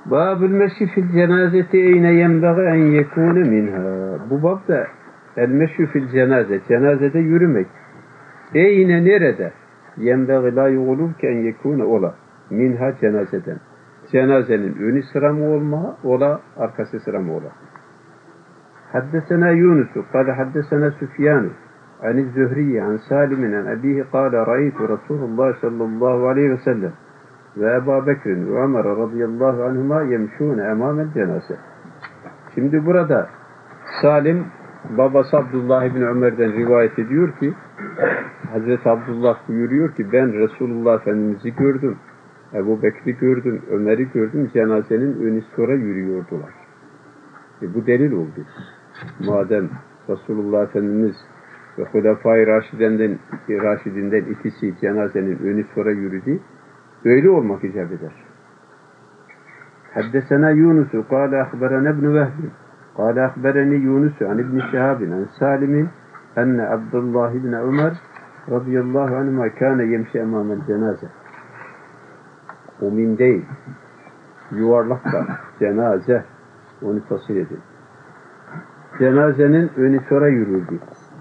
Babül meşi fil cenazeti eyne yenbeği en yekûne minha. Bu babda el meşi fil cenaze. Cenazede yürümek. Eyne nerede? Yenbeği la yuğulur ki en yekûne ola. Minha cenazeden. Cenazenin önü sıra mı olma, ola, arkası sıra mı ola? Haddesena Yunus'u, kâle haddesena Süfyân'u, an Zühriye, an Salim'in, an abihi, kâle ra'aytu Resulullah sallallahu aleyhi ve sellem ve Ebu Bekir'in ve Ömer radıyallahu anhuma yemşûne emâmel cenaze. Şimdi burada Salim, babası Abdullah ibn Ömer'den rivayet ediyor ki, Hazreti Abdullah buyuruyor ki, ben Resulullah Efendimiz'i gördüm, Ebu Bekir'i gördüm, Ömer'i gördüm, cenazenin önü sonra yürüyordular. Bu delil oldu. Madem Resulullah Efendimiz ve Hulefai Raşidinden ikisi cenazenin önü sonra yürüdü, öyle olmak icap eder. Haddesena Yunus'u, kâle ahberene ibn Vehbi, kâle ahbereni Yunus'u, an ibn Şehabin, an Salim'in, enne Abdullah ibn Ömer, radıyallahu anhuma kâne yemşi emâmel cenaze. O min değil, yuvarlakta, cenaze, onu tasvir edin. Cenazenin önü sonra yürürdü.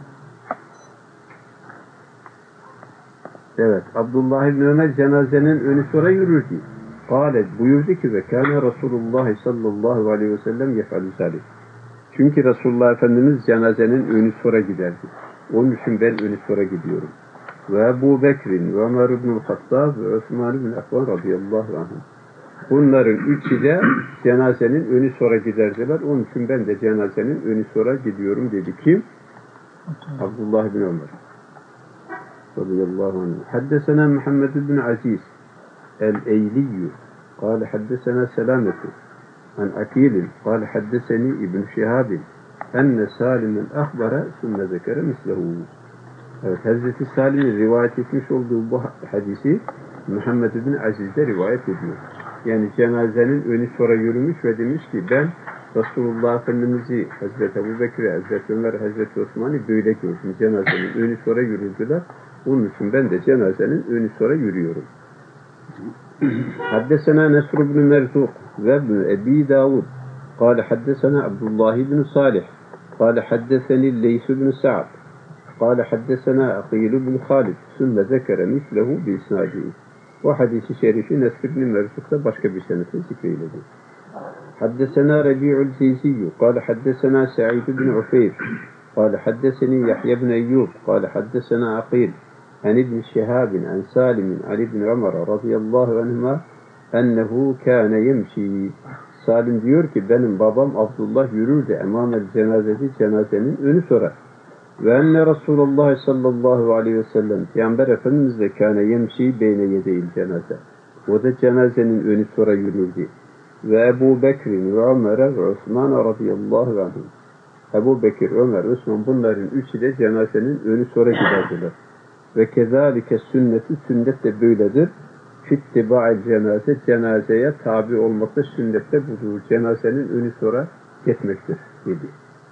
Evet, Abdullah ibn Ömer cenazenin önü sonra yürürdü. Kâle buyurdu ki ve kâne Resulullah sallallahu aleyhi ve sellem yef'alü zâlik. Çünkü Resulullah Efendimiz cenazenin önü sonra giderdi. Onun için ben önü sonra gidiyorum. Ve Ebu Bekir'in ve Ömer ibn-i Hattab ve Osman ibn Affan radıyallahu anh. Bunların üçü de cenazenin önü sonra giderdiler. Onun için ben de cenazenin önü sonra gidiyorum dedi. Kim? Abdullah bin Ömer radıyallahu anh. Haddesena Muhammed bin Aziz el-Eyliyyü kâle haddesena Selametu an Akilin kâle haddeseni İbn Şihabin enne Salim'in ahbara sümme zekere mislehu. Evet, Hazreti Salim'in rivayet etmiş olduğu bu hadisi Muhammed bin Aziz de rivayet ediyor. Yani cenazenin önü sonra yürümüş ve demiş ki ben Resulullah Efendimiz'i, Hazreti Ebu Bekir'i, Hazreti Ömer, Hazreti Osman'ı böyle gördüm. Cenazenin önü sonra yürüdüler. Onun için ben de cenazenin önü sonra yürüyorum. Haddesena Nesr ibn Merzuk ve ibn Ebi Davud. Kâle haddesena Abdullah ibn Salih. Kâle haddeseni Leys ibn Sa'd. Kâle haddesena Akil ibn Khalid. Sümme zekere mislehu bi isnadihi. Bu hadisi şerifi Nesr ibn Merzuk'ta başka bir senesi zikreyledi. Haddesena Rabi'ul Zeyziyyü. Kâle haddesena Sa'id ibn Ufeyr. Kâle haddeseni Yahya ibn Eyyub. Kâle haddesena Akil. An ibn Şihabin, an Salim'in, an ibn Ömer radıyallahu anhuma ennehu kâne yemşi. Salim diyor ki benim babam Abdullah yürürdü emamel cenazeti, cenazenin önü sonra. Ve enne Resulullah sallallahu aleyhi ve sellem Peygamber Efendimiz de kâne yemşi beyne yedeyil cenaze. O da cenazenin önü sonra yürürdü. Ve Ebu Bekir'in ve Ömer'e ve Osman'a radıyallahu anhum. Ebu Bekir, Ömer, Osman bunların üçü de cenazenin önü sonra giderdiler. Ve kezalike sünneti, sünnet de böyledir. Fittiba'il cenaze, cenazeye tabi olmakta sünnette budur. Cenazenin önü sonra gitmektir dedi.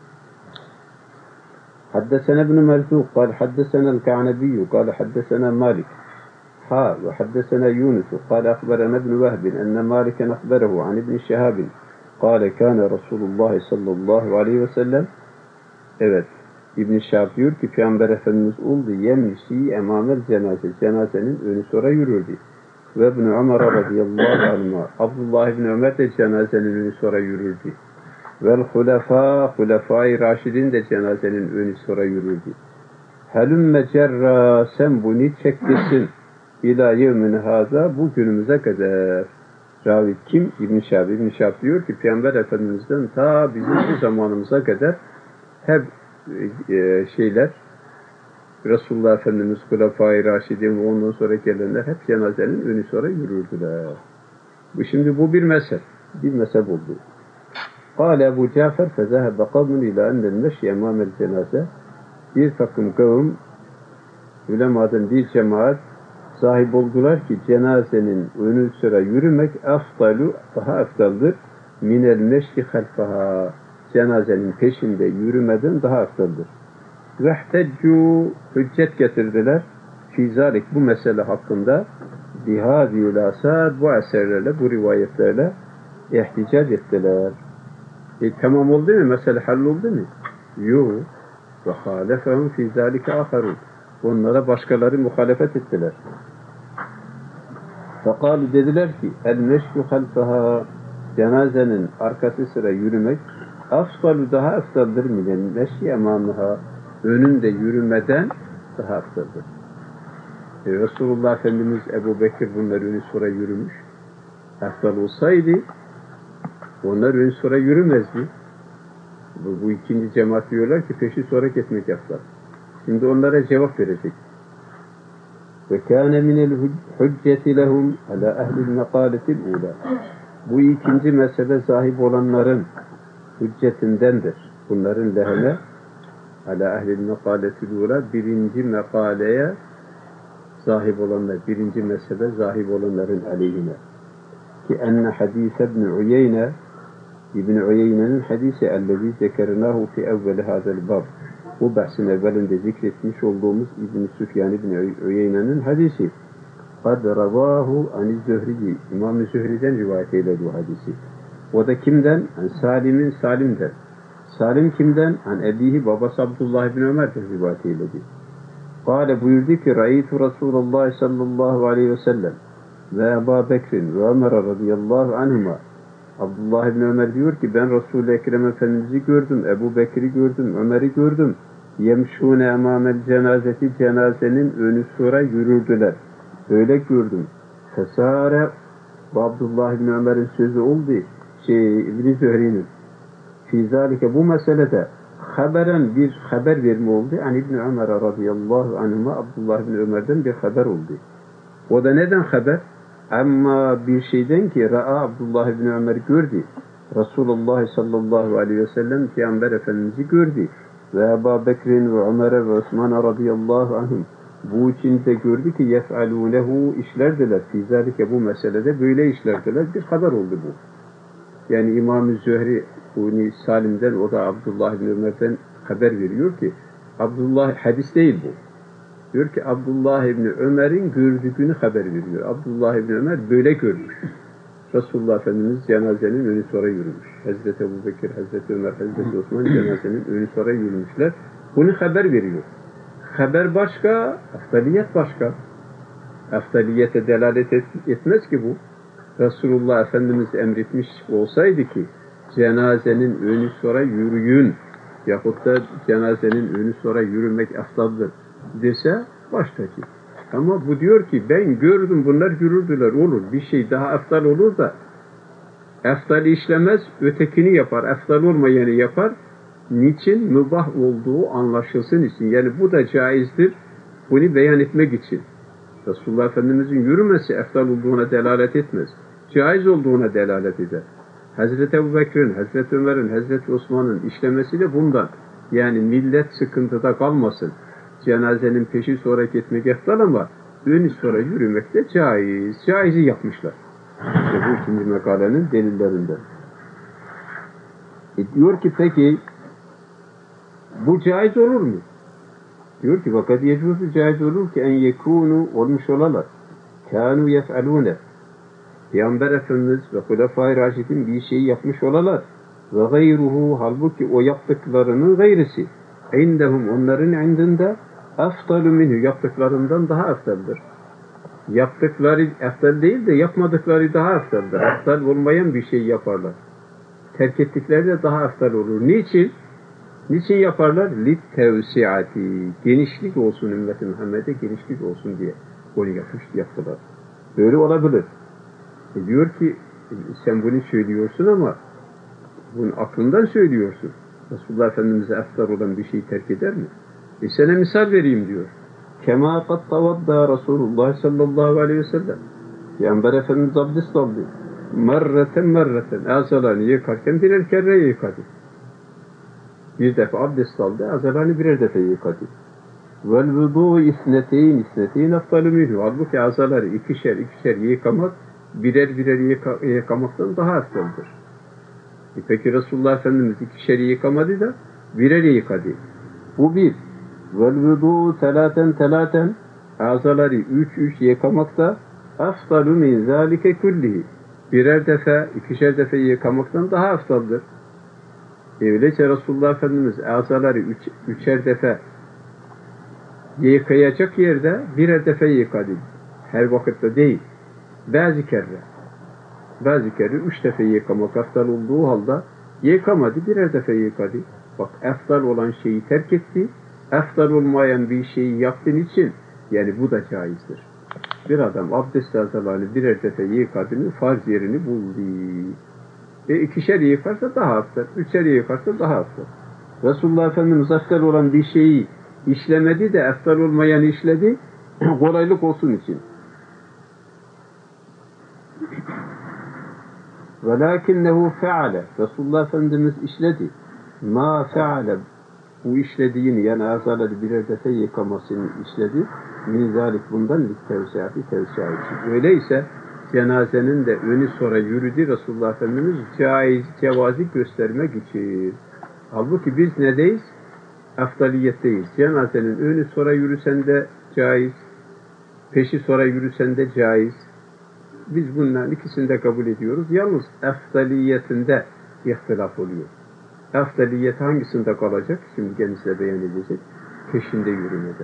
Haddesena ibn Merzuk, kâle haddesena el-Ka'nebiyyü, kâle haddesena Malik. Ve haddesena Yunus, kâle akberena ibn Vehbin, enne Maliken akberehu an ibn Şehabin. Kâle kâne Resulullah sallallahu aleyhi ve sellem. Evet. İbn-i Şahab diyor ki Peygamber Efendimiz oldu yemşi emamel cenaze, cenazenin önü sonra yürürdü. Ve İbn Ömer radıyallahu anhuma, Abdullah ibn Ömer de cenazenin önü sonra yürürdü. Vel hulefai raşidin de cenazenin önü sonra yürürdü. Helümme cerra, sen bunu çektirsin ila yevmin haza, bu günümüze kadar. Ravi kim? İbn Şahab. İbn Şahab diyor ki Peygamber Efendimiz'den ta bizim bu zamanımıza kadar hep şeyler, Resulullah Efendimiz, Hulefai Raşidin ve ondan sonra gelenler hep cenazenin önü sonra yürürdüler. Şimdi bu bir mezhep oldu. Kâle Ebu Cafer fezehebe kavmun ila ennel meşi emâmel cenaze. Bir takım kavim, ulemadan bir cemaat sahip oldular ki cenazenin önü sıra yürümek afdalu, daha eftaldır minel meşi halfaha. Cenazenin peşinde yürümeden daha aftaldır. Vehteccu, hüccet getirdiler. Fizalik, bu mesele hakkında bihâzîl asâd, bu eserlerle, bu rivayetlerle ihticac ettiler. Tamam oldu mu? Mesele halloldu mu? Yok. Ve halefehum fî zâlike âherûn. Onlara başkaları muhalefet ettiler. Fekâlu dediler ki el-meşyu halfeha, cenazenin arkası sıra yürümek afdalu, daha afdaldır minen meşyi emâmıha, önünde yürümeden daha afdaldır. Resulullah Efendimiz Ebu Bekir bunlar önü sıra yürümüş. Afdal olsaydı onlar önü sıra yürümezdi. Bu ikinci cemaat diyorlar ki peşi sonra etmek afdal. Şimdi onlara cevap verecek. Ve kâne minel hücceti lehum ala ehlil mekâletil ûlâ. Bu ikinci mezhebe sahip olanların hüccetindendir. Bunların lehine ala ehlil mekâletil ûlâ, birinci mekaleye sahip olanlar, birinci mezhebe sahip olanların aleyhine. Ki enne hadîse İbn-i Uyeyne, İbn-i Uyeyne'nin hadisi ellezî zekernâhu fi evveli hâzel bab. Bu bahsin evvelinde zikretmiş olduğumuz İbn-i Süfyan İbn-i Uyeyne'nin hadisi. قَدْ رَوَاهُ عَنِ الزُّهْرِيِّ, İmam-ı Zühri'den rivayet eyledi bu hadisi. O da kimden? Salim'den. Salim kimden? An ebihi, babası Abdullah ibn Ömer'den rivayet eyledi. Kâle, buyurdu ki Ra'aytu Resulullah sallallahu aleyhi ve sellem ve Ebu Bekir'in ve Ömer radıyallahu anhuma. Abdullah ibn Ömer diyor ki ben Resul-i Ekrem Efendimiz'i gördüm, Ebu Bekir'i gördüm, Ömer'i gördüm. Yemşûne emâmel cenazeti, cenazenin önü sıra yürürdüler. Öyle gördüm. Fesâre, bu Abdullah ibn Ömer'in sözü oldu. İbn-i Zühri'nin. Fî zâlike, bu meselede haberen bir haber verme oldu. Yani İbn-i Ömer radıyallahu anhuma, Abdullah ibn Ömer'den bir haber oldu. O da neden haber? Ama bir şeyden ki Ra'a, Abdullah ibn Ömer gördü. Resulullah sallallahu aleyhi ve sellem Peygamber Efendimiz'i gördü. Ve Ebu Bekir'in ve Ömer'e ve Osman'a radıyallahu anhum. Bu için de gördü ki yef'alûnehu, işlerdiler. Fîzâlike, bu meselede böyle işlerdiler. Bir haber oldu bu. Yani İmam-ı Zühri bunu Salim'den, o da Abdullah ibn Ömer'den haber veriyor ki Abdullah, hadis değil bu. Diyor ki Abdullah ibn Ömer'in gördüğünü haber veriyor. Abdullah ibn Ömer böyle görmüş. Resulullah Efendimiz cenazenin önü sonra yürümüş. Hazreti Ebu Bekir, Hazreti Ömer, Hazreti Osman cenazenin önü sonra yürümüşler. Bunu haber veriyor. Haber başka, afdaliyet başka. Afdaliyete delalet etmez ki bu. Resulullah Efendimiz emretmiş olsaydı ki cenazenin önü sonra yürüyün yahut da cenazenin önü sonra yürümek afdaldır dese baştaki. Ama bu diyor ki ben gördüm bunlar yürürdüler, olur. Bir şey daha afdal olur da afdali işlemez, ötekini yapar. Afdal olmayanı yapar. Niçin? Mübah olduğu anlaşılsın için. Yani bu da caizdir. Bunu beyan etmek için. Resulullah Efendimiz'in yürümesi afdal olduğuna delalet etmez. Caiz olduğuna delalet eder. Hazreti Ebu Bekir'in, Hazreti Ömer'in, Hazreti Osman'ın işlemesi de bundan. Yani millet sıkıntıda kalmasın. Cenazenin peşi sonra gitmek afdal ama önü sonra yürümek de caiz. Caizi yapmışlar. İşte bu ikinci makalenin delillerinden. Diyor ki peki bu caiz olur mu? Diyor ki fakat yecuzu, caiz olur ki en yekûnu, olmuş olalar. Kânû yef'alûne. Peygamber Efendimiz ve Hulefâ-i Raşidin bir şeyi yapmış olalar. Ve gayruhu, halbuki o yaptıklarının gayrisi. İndehum, onların indinde afdalu minhu, yaptıklarından daha afdaldır. Yaptıkları afdal değil de yapmadıkları daha afdaldır. Afdal olmayan bir şey yaparlar. Terk ettikleri de daha afdal olur. Niçin? Niçin yaparlar? Littevsiati, genişlik olsun, ümmeti Muhammed'e genişlik olsun diye onu yaptılar. Böyle olabilir. Diyor ki sen bunu söylüyorsun ama bunu aklından söylüyorsun. Resulullah Efendimiz'e afdal olan bir şeyi terk eder mi? Sana misal vereyim diyor. Kema kad tavadda Resulullah sallallahu aleyhi ve sellem. Peygamber Efendimiz abdest aldı. Merreten azalarını yıkarken birer kere yıkadı. Bir defa abdest aldı, azalarını birer defa yıkadı. Vel vudu isneteyn afdalu minhu. Halbuki azaları ikişer yıkamak birer yıkamaktan daha afdaldır. Peki Resulullah Efendimiz ikişer yıkamadı da birer yıkadı. Bu bir. Vel vudu telaten, azaları üç yıkamak da afdalu min zalike kullihi. birer defa, ikişer defa yıkamaktan daha aftaldır. Öyleyse Resulullah Efendimiz azaları üçer defa yıkayacak yerde birer defa yıkadı. Her vakitte değil. Bazı kere 3 defa yıkamak aftal olduğu halde yıkamadı, birer defa yıkadı. Bak, aftal olan şeyi terk etti. Aftal olmayan bir şeyi yaptığın için, yani bu da caizdir. Bir adam abdest azalarını birer defa yıkadığını farz yerini buldu. İkişer yıkarsa daha aftal, üçer yıkarsa daha aftal. Resulullah Efendimiz aftal olan bir şeyi işlemedi de aftal olmayan işledi, kolaylık olsun için. وَلَاكِنَّهُ فَعَلَ Resulullah Efendimiz işledi. مَا فَعَلَ Bu işlediğini, yani azaları birer defa yıkamasını işledi. مِنْ bundan tevsiatı için. Öyleyse cenazenin de önü sonra yürüdü Resulullah Efendimiz cevazi göstermek için. Halbuki biz nedeyiz? Aftaliyetteyiz. Cenazenin önü sonra yürüsen de caiz, peşi sonra yürüsen de caiz. Biz bunların ikisini de kabul ediyoruz. Yalnız aftaliyetinde ihtilaf oluyor. Aftaliyet hangisinde kalacak? Şimdi kendisi beyan edecek. Peşinde yürümede.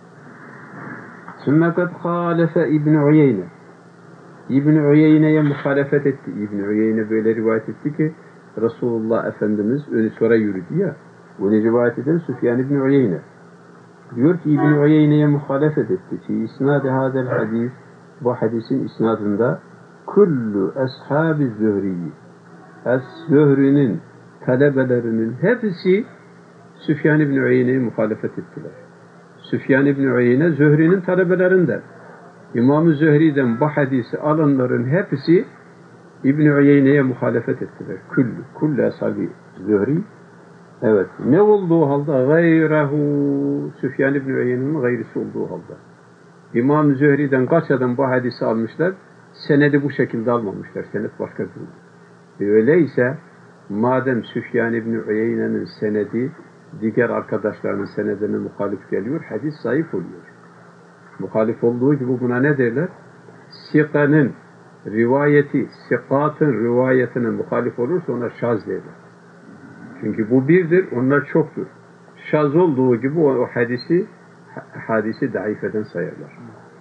Sümme kad hâlefe İbn-i Uyeyne. İbn-i Uyeyne'ye muhalefet etti. İbn-i Uyeyne böyle rivayet etti ki Resulullah Efendimiz önü sonra yürüdü ya. Bunu rivayet eden Süfyan İbn-i Uyeyne. Diyor ki İbn-i Uyeyne'ye muhalefet etti. Fi isnâdi hâzel hadis, bu hadisin isnadında kullu ashab-ı Zühri'yi, Zühri'nin talebelerinin hepsi Süfyan İbn-i Uyeyne'ye muhalefet ettiler. Süfyan İbn-i Uyeyne Zühri'nin talebelerinden. İmam-ı Zühri'den bu hadisi alanların hepsi İbn-i Uyeyne'ye muhalefet ettiler. Kullu ashab-ı Zühri. Evet. Ne olduğu halde gayrehu, Süfyan İbn-i Uyeyne'nin gayrisi olduğu halde. İmam-ı Zühri'den kaç adam bu hadisi almışlar? Senedi bu şekilde almamışlar. Senet başka bir. Öyleyse madem Süfyan İbn-i Uyeyne'nin senedi diğer arkadaşlarının senedine muhalif geliyor, hadis zayıf oluyor. Muhalif olduğu gibi buna ne derler? Sika'nın rivayeti, sikatın rivayetine muhalif olursa ona şaz derler. Çünkü bu birdir, onlar çoktur. Şaz olduğu gibi o hadisi daif eden sayarlar.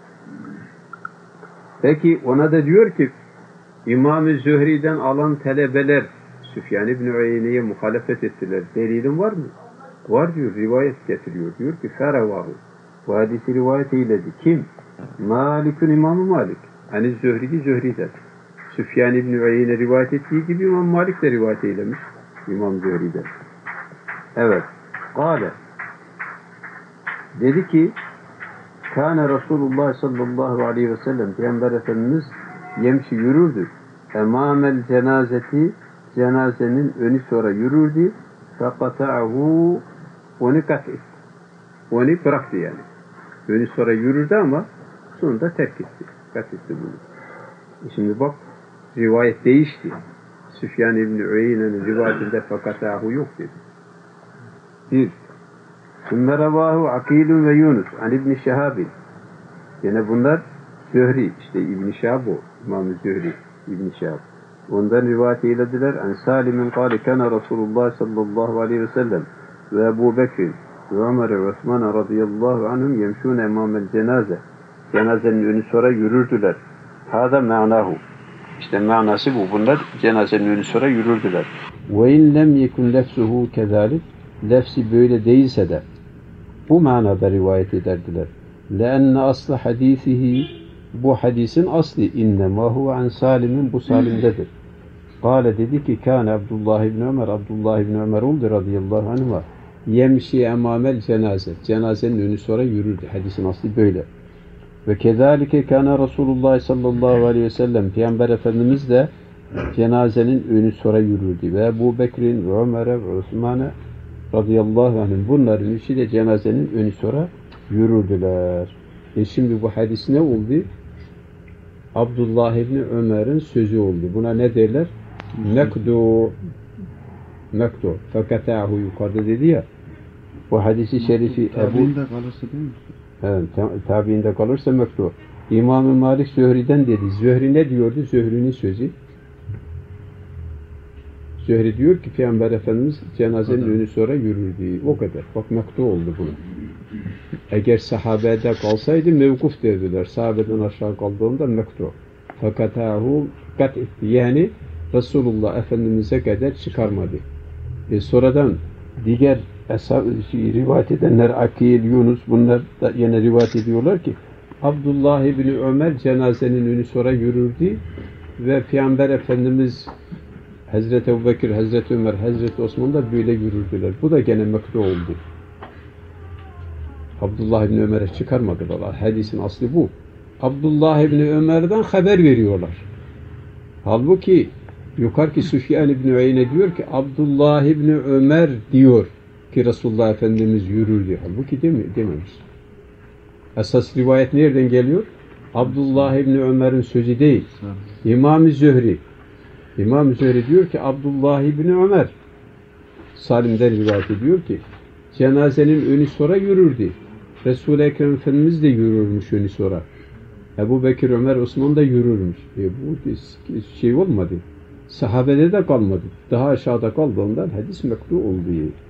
Peki ona da diyor ki İmam-ı Zühri'den alan talebeler Süfyan İbn-i Uyeyne'ye muhalefet ettiler. Delilin var mı? Var diyor, rivayet getiriyor. Diyor ki Feravahu. Bu hadisi rivayet eyledi. Kim? Malik'ün İmam-ı Malik. Hani Zühri'den. Süfyan İbn-i Uyeyne rivayet ettiği gibi İmam Malik de rivayet eylemiş. İmam Zühri'den. Evet. Kâle. Dedi ki Kâne Resulullah sallallahu aleyhi ve sellem Peygamber Efendimiz yemşi yürürdü. Emâmel cenazeti cenazenin önü sonra yürürdü. Fekata'hu onu kat etti. Onu bıraktı yani. Önü sonra yürürdü ama sonunda terk etti. Kat etti bunu. Şimdi bak rivayet değişti. Süfyan İbn-i Uyeyne'nin rivayetinde fekata'hu yok dedi. Bir. Sümme revahu Akilun ve Yunus an İbn-i Şehabin. Yine bunlar Zühri. İşte İbn-i Şehab o. İmam-ı Zühri. İbn-i Şehab. Ondan rivayet eylediler. En Salim'in kâli kana Resulullah sallallahu aleyhi ve sellem ve Ebu Bekir ve Ömer ve Osman radıyallahu anhum yemşûne emâmel cenaze. Cenazenin önü sonra yürürdüler. Hâda ma'nahu. İşte manası bu. Bunlar cenazenin önü sonra yürürdüler. Ve in lem yekun lefsuhu kezalik. Lefsi böyle değilse de bu manada rivayet ederdiler. لَاَنَّ aslı hadisihi bu hadisin asli innema huve an Salim'in bu Salim'dedir. Kâle dedi ki kâne Abdullah ibn Ömer oldu radıyallahu anhuma yemşi emamel cenaze cenazenin önü sonra yürürdü. Hadisin asli böyle. Ve kezalike kâne Resulullah sallallahu aleyhi ve sellem Peygamber Efendimiz de cenazenin önü sonra yürürdü. Ve Ebu Bekir'in ve Ömer'e ve Osman'a radıyallahu anhüm bunların üçü de cenazenin önü sonra yürürdüler. Şimdi bu hadis ne oldu? Abdullah ibn Ömer'in sözü oldu. Buna ne derler? Mekdu. Fekata'hu yukarıda dedi ya. Bu hadisi şerifi tabiinde kalırsa değil mi? Evet, tabiinde kalırsa mekdu. İmam-ı Malik Zühri'den dedi. Zühri ne diyordu? Zühri'nin sözü. Zühri diyor ki Peygamber Efendimiz cenazenin önü sonra yürürdü. O kadar. Bak mektu oldu bunu. Eğer sahabede kalsaydı mevkuf derdiler. Sahabeden aşağı kaldığında mektu. Fakat kat etti. Yani Resulullah Efendimiz'e kadar çıkarmadı. Sonradan diğer rivayet edenler Akil, Yunus bunlar da yine rivayet ediyorlar ki Abdullah İbni Ömer cenazenin önü sonra yürürdü ve Peygamber Efendimiz Hazreti Ebubekir, Hazreti Ömer, Hazreti Osman da böyle yürürdüler. Bu da gene mekruh oldu. Abdullah İbni Ömer'e çıkarmadılar. Hadisin aslı bu. Abdullah İbni Ömer'den haber veriyorlar. Halbuki yukarıki Süfyan İbni Uyeyne diyor ki Abdullah İbni Ömer diyor ki Resulullah Efendimiz yürürdü. Halbuki dememiş. Esas rivayet nereden geliyor? Abdullah İbni Ömer'in sözü değil. İmam-ı Zühri. İmam-ı Zühri diyor ki Abdullah İbni Ömer Salim'den rivayet ediyor ki cenazenin önü sonra yürürdü. Resul-i Ekrem Efendimiz de yürürmüş önü sonra. Ebu Bekir, Ömer, Osman da yürürmüş. Bu şey olmadı. Sahabede de kalmadı. Daha aşağıda kaldığından hadis mekruh oldu.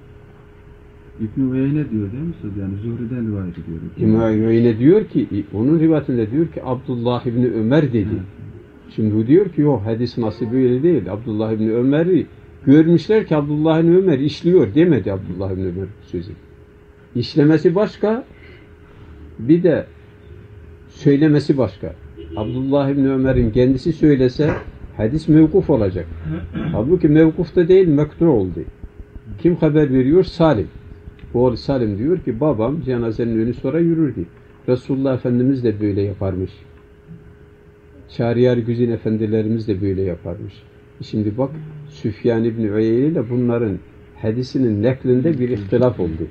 İbn-i Uyeyne diyor değil mi? Yani Zuhri'den rivayet ediyor. İbn-i Uyeyne diyor ki, onun rivayetinde diyor ki Abdullah İbni Ömer dedi. Evet. Şimdi o diyor ki yok hadis nasıl böyle değil. Abdullah İbni Ömer'i görmüşler ki Abdullah İbni Ömer işliyor demedi Abdullah İbni Ömer sözü. İşlemesi başka, bir de söylemesi başka. Abdullah İbni Ömer'in kendisi söylese hadis mevkuf olacak. Halbuki mevkuf da değil mekruh oldu. Kim haber veriyor? Salim. Oğlu Salim diyor ki babam cenazenin önü sonra yürürdü. Resulullah Efendimiz de böyle yaparmış. Şahriyar Güzin Efendilerimiz de böyle yaparmış. Şimdi bak Süfyan İbni Uyeyne ile bunların hadisinin neklinde bir ihtilaf oldu.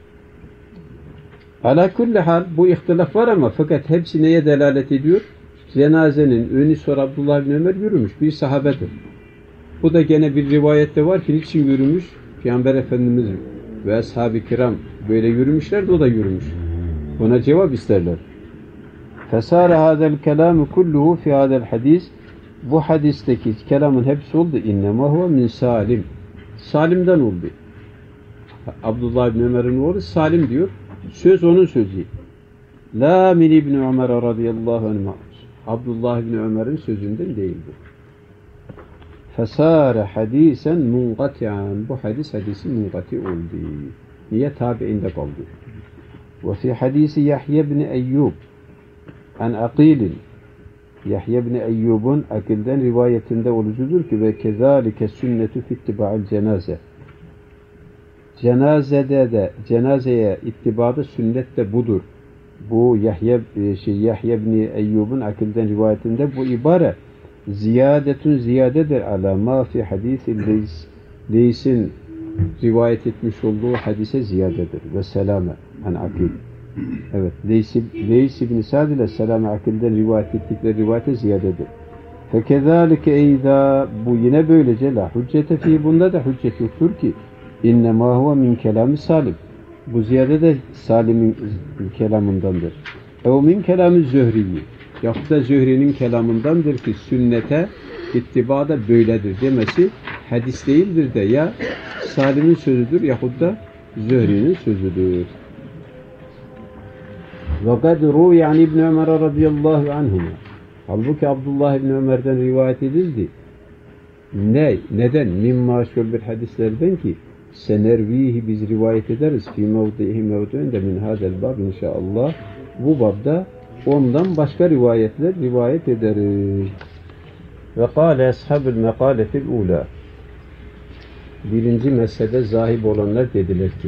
Ala kulli hal bu ihtilaf var ama fakat hepsi neye delalet ediyor? Cenazenin önü sonra Abdullah İbni Ömer yürümüş. Bir sahabedir. Bu da gene bir rivayette var ki niçin yürümüş? Peygamber Efendimiz ve ashab-ı kiram böyle yürümüşler de o da yürümüş. Buna cevap isterler. Fesâre hâzel kelâmü kulluhu fî hâzel hadis. Bu hadisteki kelamın hepsi oldu. İnnemâ huve min Salim. Salim'den oldu. Abdullah İbni Ömer'in oğlu Salim diyor. Söz onun sözü. La min İbni Ömer radıyallahu anh. Abdullah İbni Ömer'in sözünden değil bu. Fesâre hadîsen munkati'an. Bu hadisi munkati oldu. Niye? Tabi'inde kaldı. Ve fi hadisi Yahya ibn Eyyub an Akil'in. Yahya ibn Eyyub'un Akil'den rivayetinde olucudur ki ve kezalike sünnetu fittiba'il cenaze. Cenazeye ittibada sünnet de budur. Bu Yahya ibn Eyyub'un Akil'den rivayetinde bu ibare ziyadetun ziyadedir ala ma fi hadisi Leys'in rivayet etmiş olduğu hadise ziyadedir ve selame an Akil. Evet, Leys ibn Sa'd ile Selame Akil'den rivayet ettikleri rivayete ziyadedir. Fekezalike eyda bu yine böylece la hüccete fi bunda da hüccet yoktur ki innemâ huve min kelâmi Salim. Bu ziyade de Salim'in kelamındandır. Ev min kelâmi Zühri'yi. Yahut da Zühri'nin kelamındandır ki sünnete ittibada böyledir demesi hadis değildir de ya Salim'in sözüdür yahut da Zühri'nin sözüdür. وَقَدْ رُوْيَ عَنْ İbn Ömer radıyallahu anhuma. Halbuki Abdullah İbni Ömer'den rivayet edildi. Neden? Mimma şöyle bir hadislerden ki senervihi biz rivayet ederiz fi mevdihi mevdu'inde min hadel bab inşallah. Bu babda ondan başka rivayetler rivayet ederiz. Ve kâle ashabul mekâletil ula. Birinci mezhebe zahib olanlar dediler ki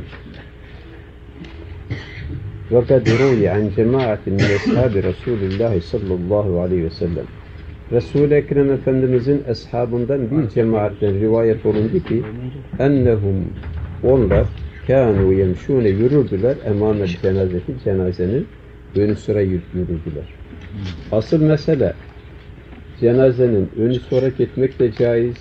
وَقَدْ رُوْيَ عَنْ جَمَاعَةٍ مِنْ أَصْحَابِ رَسُولِ اللّٰهِ sallallahu aleyhi ve sellem. Resul-i Ekrem Efendimizin eshabından bir cemaatten rivayet olundu ki ennehum onlar kânû yemşûne yürürdüler emâmel cenazeti cenazenin önü sıra yürürdüler. Asıl mesele cenazenin önü sonra gitmek de caiz,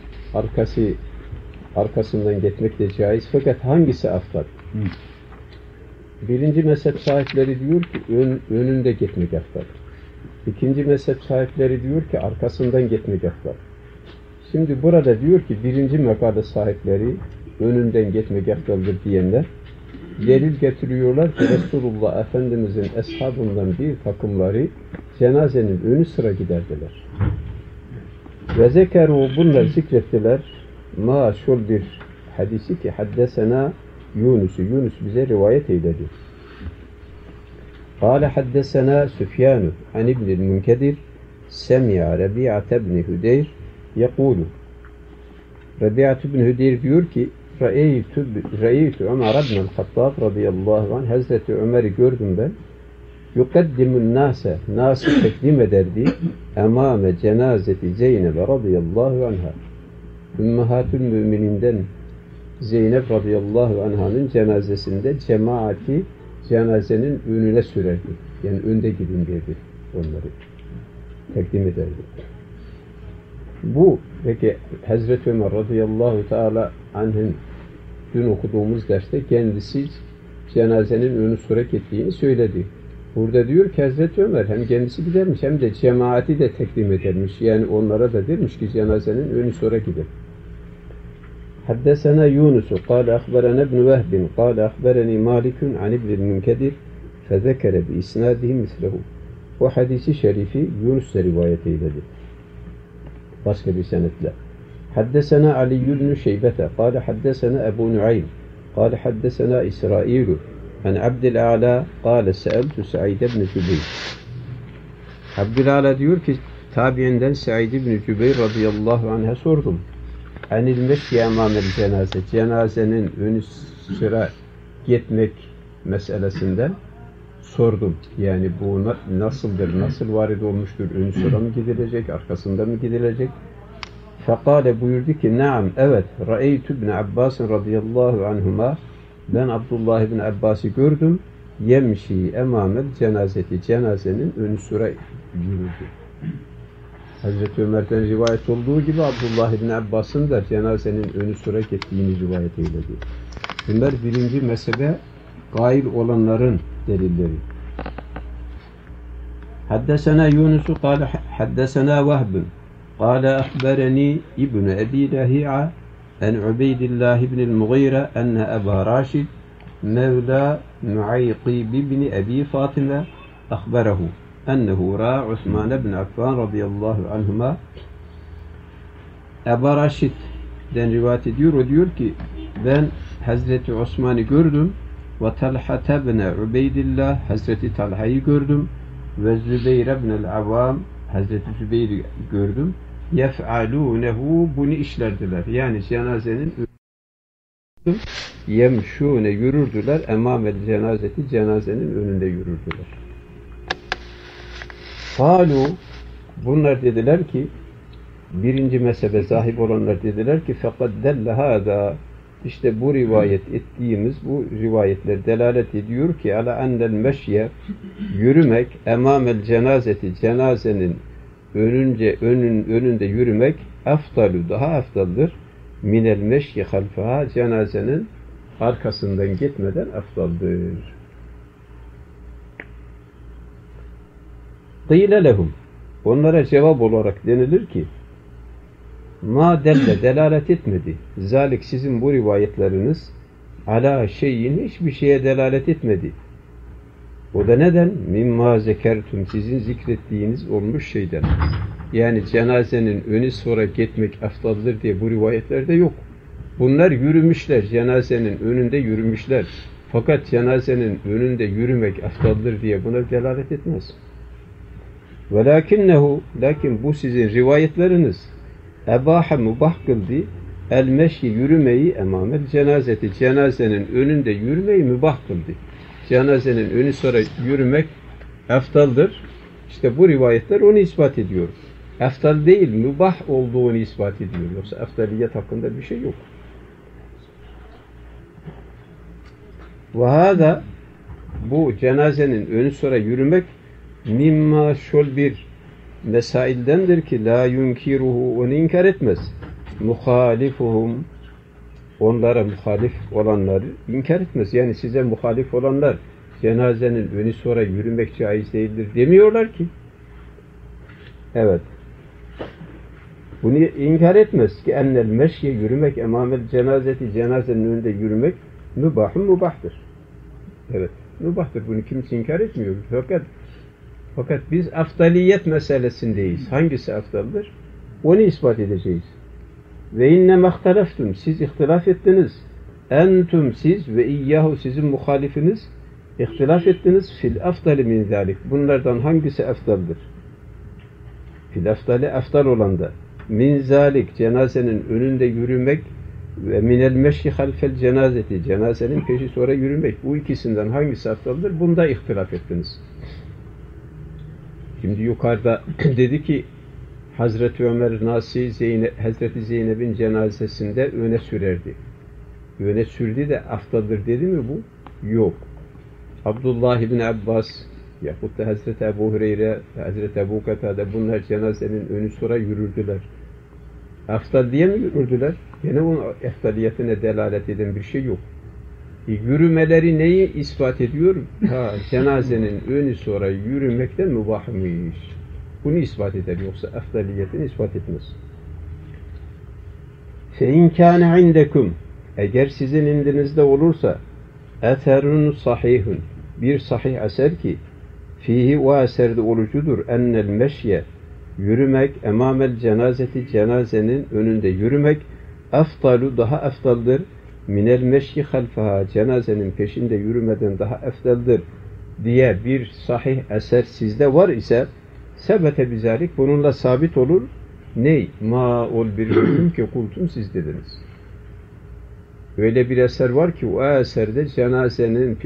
arkasından gitmek de caiz fakat hangisi afdal? Birinci mezhep sahipleri diyor ki önünde gitmek afdal. İkinci mezhep sahipleri diyor ki arkasından gitmek afdal. Şimdi burada diyor ki birinci makale sahipleri önünden geçmek eftaldir diyenler delil getiriyorlar ki Resulullah Efendimizin eshabından bir takımları cenazenin önü sıra giderdiler. Ve zekeru bunlar zikrettiler ma şol bir hadisi ki haddesena Yunus bize rivayet eyledi. Kâle haddesena Süfyanu an İbnil Münkedir semi'a Rabi'ate ibn Hudeyr yekûlu. Rabi'ate ibn Hudeyr diyor ki Ra'eytu Ömer ibn Hattab radıyallahu anh Hazreti Ömer'i gördüm ben. Yukaddimun nası tekdim ederdi emame cenazeti Zeynep radıyallahu anha. Ümmahatül mümininden Zeynep radıyallahu anh'ın cenazesinde cemaati cenazenin önüne sürerdi. Yani önde gidin derdi onları. Tekdim ederdi. Bu peki Hazreti Ömer radıyallahu teala anh'ın dün okuduğumuz derste kendisi cenazenin önü sürekli ettiğini söyledi. Burada diyor ki Hazreti Ömer hem kendisi gidermiş hem de cemaati de tekdim edermiş. Yani onlara da dermiş ki cenazenin önü sonra gider. Haddesena Yunus قال أخبرنا ابن وهب قال أخبرني مالك عن ابن المنكدر فذكر بإسناده مثله. O hadisi şerifi Yunus'la rivayet eyledi. Başka bir senetle. Haddesena Ali ibn Şeybete قال حدثنا أبو نعيم قال حدثنا إسرائيل عن عبد الأعلى قال سألت سعيد بن جبير. Abdülala diyor ki tabiinden Said ibn Cübeyr radıyallahu anh'a sordum. Anil meşyi emamel cenaze, cenazenin önü sıra gitmek meselesinden sordum. Yani bu nasıldır, nasıl varid olmuştur, önü sıra mı gidilecek, arkasında mı gidilecek? Fekale buyurdu ki, naam, evet, Ra'eytu ibn Abbas radıyallahu anhuma, ben Abdullah ibn Abbas'ı gördüm, yemşi emamel cenazeti, cenazenin önü sıra yürüdü. Hazreti Ömer'den rivayet olduğu gibi Abdullah ibn Abbas'ın da cenazenin önü sıra gittiğini rivayet eyledi. Bunlar birinci mezhebe gail olanların delilleri. Haddesena Yunus'u kâle haddesena Vehbun kâle ahbereni İbn Ebi Lahi'a en Ubeydillah ibn el-Mughire enne Eba Raşid mevla Nuaykib ibn Ebi Fatime ahberehu ennehu ra'a Osman ibn Affan radıyallahu anhuma. Eba Raşid'den rivayet ediyor. O diyor ki ben Hazreti Osman'ı gördüm ve Talha ibn Ubeydillah Hazreti Talha'yı gördüm ve Zübeyir ibn el-Avvam Hazreti Zübeyir'i gördüm. Yef'alûnehu bunu işlerdiler. Yani cenazenin yemşûne yürürdüler. Emamel cenazeti cenazenin önünde yürürdüler. Kâlû bunlar dediler ki birinci mezhebe sahip olanlar dediler ki fakat delle hâdâ işte bu rivayet ettiğimiz bu rivayetler delalet ediyor ki ala ennel meşye yürümek emamel cenazeti cenazenin önünde yürümek afdalu daha afdaldır minel meşyi halfaha cenazenin arkasından gitmeden afdaldır. Kıyle lehum onlara cevap olarak denilir ki ma delle delalet etmedi. Zalik sizin bu rivayetleriniz ala şeyin hiçbir şeye delalet etmedi. O da neden? Mimma zekertum sizin zikrettiğiniz olmuş şeyden. Yani cenazenin önü sonra gitmek afdaldır diye bu rivayetlerde yok. Bunlar yürümüşler. Cenazenin önünde yürümüşler. Fakat cenazenin önünde yürümek afdaldır diye buna delalet etmez. Velakinnehu lakin bu sizin rivayetleriniz ebahe mubah kıldı el meşyi yürümeyi emamel cenazeti cenazenin önünde yürümeyi mübah kıldı. Cenazenin önü sonra yürümek eftaldır. İşte bu rivayetler onu ispat ediyor. Eftal değil, mübah olduğunu ispat ediyor. Yoksa eftaliyet hakkında bir şey yok. Ve hâdâ bu cenazenin önü sonra yürümek mimma şol bir mesaildendir ki la yunkiruhu onu inkar etmez. Muhalifuhum onlara muhalif olanları inkar etmez. Yani size muhalif olanlar cenazenin önü sonra yürümek caiz değildir demiyorlar ki. Evet. Bunu inkar etmez ki ennel meşye yürümek emamel cenazeti cenazenin önünde yürümek mübahtır. Evet, mübahtır. Bunu kimse inkar etmiyor. Fakat biz afdaliyet meselesindeyiz. Hangisi afdaldır? Onu ispat edeceğiz. Ve inne mahtaleftum. Siz ihtilaf ettiniz. Entum siz ve iyyahu sizin muhalifiniz ihtilaf ettiniz fil afdali min zalik. Bunlardan hangisi afdaldır? Fil afdali afdal olanda. Min zalik cenazenin önünde yürümek ve minel meşyi halfel cenazeti cenazenin peşi sonra yürümek. Bu ikisinden hangisi afdaldır? Bunda ihtilaf ettiniz. Şimdi yukarıda dedi ki Hazreti Ömer Hazreti Zeynep'in cenazesinde öne sürerdi. Öne sürdü de aftaldır dedi mi bu? Yok. Abdullah ibn Abbas yahut da Hazreti Ebu Hureyre, Hazreti Ebu Katade bunlar cenazenin önü sonra yürürdüler. Aftal diye mi yürürdüler? Yine onun aftaliyetine delalet eden bir şey yok. Yürümeleri neyi ispat ediyor? Cenazenin önü sonra yürümekten mübahmış. Bunu ispat eder. Yoksa afdaliyetini ispat etmez. فَاِنْ كَانَ عِنْدَكُمْ Eğer sizin indinizde olursa اَثَرٌ sahihun bir sahih eser ki fihi o eserde olucudur ennel meşye yürümek emamel cenazeti cenazenin önünde yürümek afdalu daha afdaldır minel meşyi halfaha cenazenin peşinde yürümeden daha afdaldır diye bir sahih eser sizde var ise sebete bizalik bununla sabit olur. Ney? Ma ol bir hüküm ki kultum siz dediniz. Öyle bir eser var ki o eserde cenazenin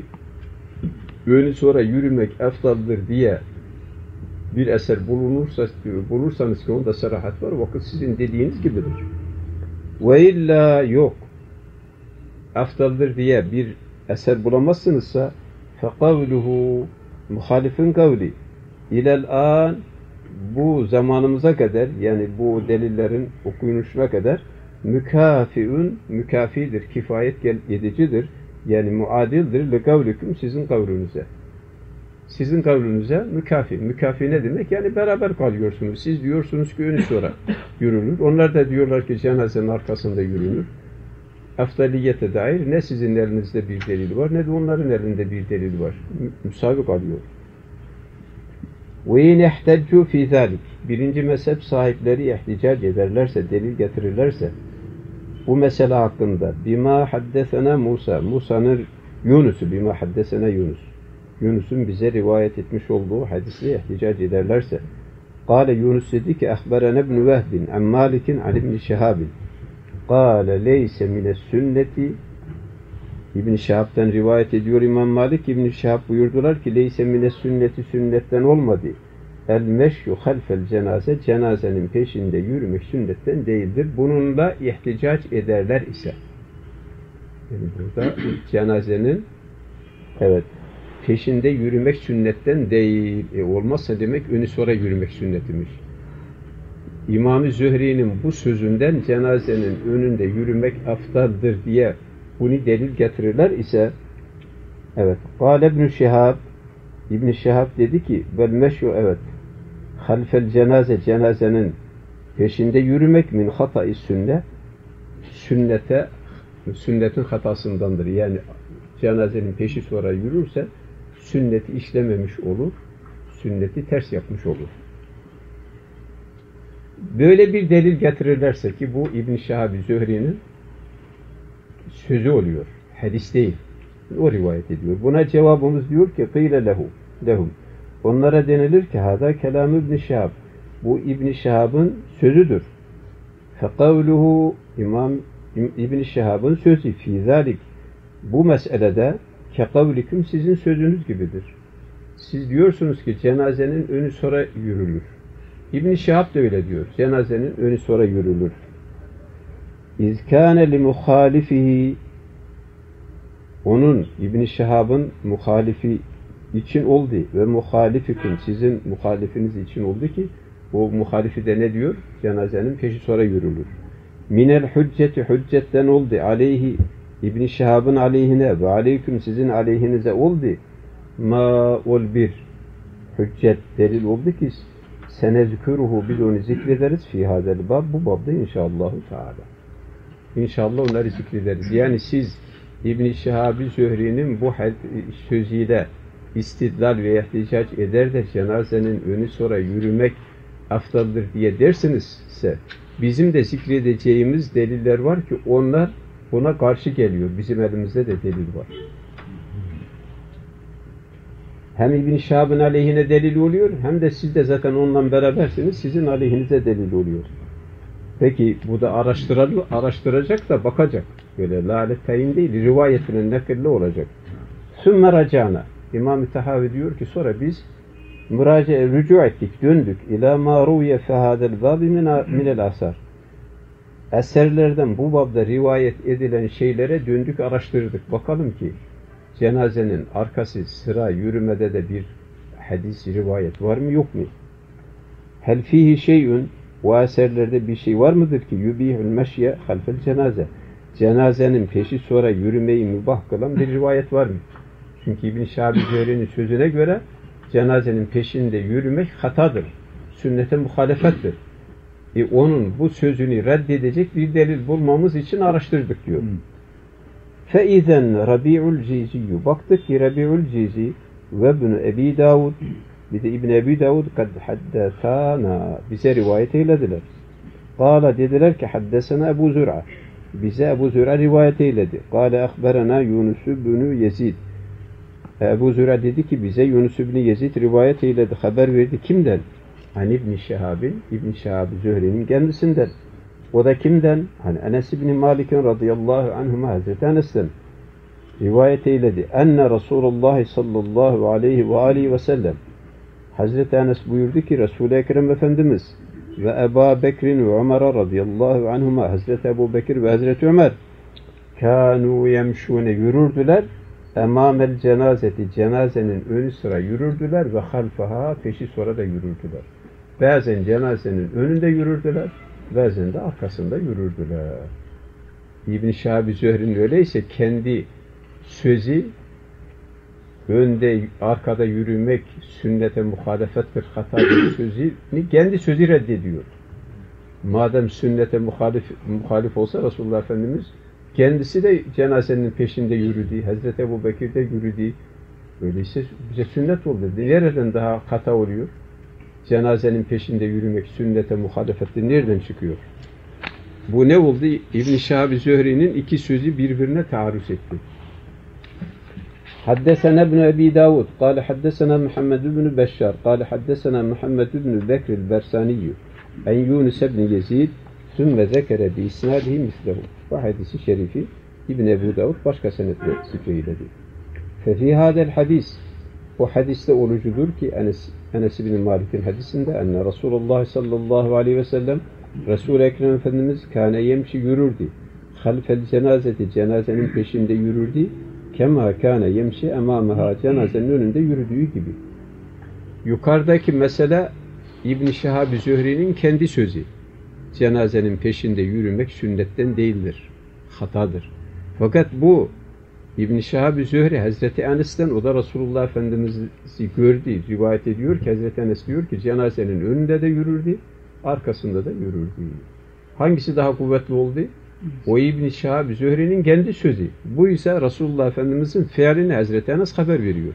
önü sonra yürümek afdaldır diye bir eser bulursanız ki onda sarahat var. Vakit sizin dediğiniz gibidir. Ve illa yok. Afdaldır diye bir eser bulamazsınızsa fekavluhu muhalifin kavli ilel an bu zamanımıza kadar yani bu delillerin okuyuluşuna kadar mükafidir, kifayet edicidir. Yani muadildir li kavlikum sizin kavlünüze. Sizin kavlünüze mükafi. Mükafi ne demek? Yani beraber kalıyorsunuz. Siz diyorsunuz ki önü sonra yürünür. Onlar da diyorlar ki cenazenin arkasında yürünür. Afdaliyete dair ne sizin elinizde bir delil var ne de onların elinde bir delil var. Müsavi kalıyor. Ve in ihteccu fi zalik. Birinci mezhep sahipleri ihticac ederlerse, delil getirirlerse bu mesele hakkında bima haddesena Musa'nın Yunus'u bima haddesena Yunus'un bize rivayet etmiş olduğu hadisle ihticac ederlerse Kale Yunus dedi ki ahberene ibn Vehbin an Malik'in an ibn Şehabin Kale leyse mines sünneti İbn Şehab'dan rivayet ediyor İmam Malik. İbn Şehab buyurdular ki leyse mines sünneti sünnetten olmadı. El meşyu halfel cenaze cenazenin peşinde yürümek sünnetten değildir. Bununla ihticac ederler ise yani burada cenazenin peşinde yürümek sünnetten değil. Olmazsa demek önü sonra yürümek sünnetmiş. İmam-ı Zühri'nin bu sözünden cenazenin önünde yürümek aftaldır diye bunu delil getirirler ise Kâle İbn Şihab İbn Şihab dedi ki vel meşyu halfel cenaze cenazenin peşinde yürümek min hata'is sünnetin hatasındandır. Yani cenazenin peşi sonra yürürse sünneti işlememiş olur. Sünneti ters yapmış olur. Böyle bir delil getirirlerse ki bu İbn Şihab Zühri'nin sözü oluyor. Hadis değil. O rivayet ediyor. Buna cevabımız diyor ki kıyle lehum. Onlara denilir ki hada kelam İbn Şihab. Bu İbn Şihab'ın sözüdür. Fekavluhu İmam İbn Şihab'ın sözü fi zalik. Bu meselede kekavlikum sizin sözünüz gibidir. Siz diyorsunuz ki cenazenin önü sonra yürülür. İbn Şihab da öyle diyor. Cenazenin önü sonra yürülür. İzkâne li muhalifihi onun İbn Şihab'ın muhalifi için oldu ve muhalifikun sizin muhalifiniz için oldu ki o muhalifi de ne diyor? Cenazenin peşi sonra yürülür. Minel hücceti hüccetten oldu aleyhi İbn Şihab'ın aleyhine ve aleyküm sizin aleyhinize oldu. Ma ol bir hüccet delil oldu ki senezkuruhu biz onu zikrederiz fi hadel bab bu babda inşallah Teala. İnşallah onları zikrederiz. Yani siz İbn-i Şihab-ı Zühri'nin bu sözüyle istidlal ve ihticac eder de cenazenin önü sonra yürümek aftaldır diye dersinizse bizim de zikredeceğimiz deliller var ki onlar buna karşı geliyor. Bizim elimizde de delil var. Hem İbn-i Şihab'ın aleyhine delil oluyor hem de siz de zaten onunla berabersiniz sizin aleyhinize delil oluyor. Peki bu da araştıracak da bakacak. Böyle lalet tayin değil, rivayetinin nakilli olacak. Sümme racana. İmam-ı Tahavi diyor ki sonra biz rücu ettik, döndük. İlâ mâ ruye fehâdel bâbi minel asar. Eserlerden bu babda rivayet edilen şeylere döndük, araştırdık. Bakalım ki cenazenin arkası sıra yürümede de bir hadis rivayet var mı yok mu? Hel fihi şeyün o eserlerde bir şey var mıdır ki yubihul meşye halfel cenaze? Cenazenin peşi sonra yürümeyi mübah kılan bir rivayet var mı? Çünkü İbn-i Şihab-ı Zühri'nin sözüne göre cenazenin peşinde yürümek hatadır. Sünnete muhalefettir. Onun bu sözünü reddedecek bir delil bulmamız için araştırdık diyor. فَاِذَنْ Rabi'ul Cizi'yu baktık ki Rabi'ul Cizi ve ibn Ebi Davud bir de İbn Ebi Davud kad haddesana bize rivayet eylediler. Kâle dediler ki haddesena Ebu Zür'a bize Ebu Zür'a rivayet eyledi. Kâle akberena Yunus ibn Yezid Ebu Zür'a dedi ki bize Yunus ibn Yezid rivayet eyledi. Haber verdi. Kimden? Hani İbn-i Şihab'in, İbn-i Şihab-ı Zühri'nin kendisinden. O da kimden? Hani Enes ibn Malik'in radıyallahu anhuma Hazreti Enes'ten rivayet eyledi. Enne Resulullah sallallahu aleyhi ve aleyhi ve sellem Hazreti Enes buyurdu ki Resul-i Ekrem Efendimiz ve Ebu Bekir'in ve Ömer'e radıyallahu anhuma Hazreti Ebu Bekir ve Hazreti Ömer kânû yemşûne yürürdüler emâmel cenazeti cenazenin önü sıra yürürdüler ve halfaha peşi sonra da yürürdüler. Bazen cenazenin önünde yürürdüler bazen de arkasında yürürdüler. İbn-i Şihab-ı Zühri'nin öyleyse kendi sözü önde arkada yürümek sünnete muhalefettir hatadır sözünü kendi sözü reddediyor. Madem sünnete muhalif olsa Resulullah Efendimiz kendisi de cenazenin peşinde yürüdü. Hazreti Ebu Bekir de yürüdü. Öyleyse bize sünnet oldu. Nereden daha hata oluyor? Cenazenin peşinde yürümek sünnete muhalefettir. Nereden çıkıyor? Bu ne oldu? İbn-i Şihab-ı Zühri'nin iki sözü birbirine taarruz etti. Haddesena ibn Ebi Davud kâle haddesena Muhammed ibn Beşşar kâle haddesena Muhammed ibn Bekr el-Bersaniyyü en Yunus ibn Yezid sümme zekere bi isnadihi mislehu. Bu hadisi şerifi İbn Ebu Davud başka senetle zikreyledi. Fefi hadel hadis o hadiste olucudur ki Enes ibn Malik'in hadisinde enne Resulullah sallallahu aleyhi ve sellem Resul-i Ekrem Efendimiz kâne yemşi yürürdü. Halfel cenazeti cenazenin peşinde yürürdü. Kema kâne yemşi emâmeha cenazenin önünde yürüdüğü gibi. Yukarıdaki mesele İbn-i Şihab-ı Zühri'nin kendi sözü. Cenazenin peşinde yürümek sünnetten değildir. Hatadır. Fakat bu İbn-i Şihab-ı Zühri Hazreti Enes'ten o da Resulullah Efendimiz'i gördü. Rivayet ediyor ki Hazreti Enes diyor ki cenazenin önünde de yürürdü, arkasında da yürürdü. Hangisi daha kuvvetli oldu? O İbn-i Şihab-ı Zühri'nin kendi sözü. Bu ise Resulullah Efendimiz'in fiilini Hazreti Enes haber veriyor.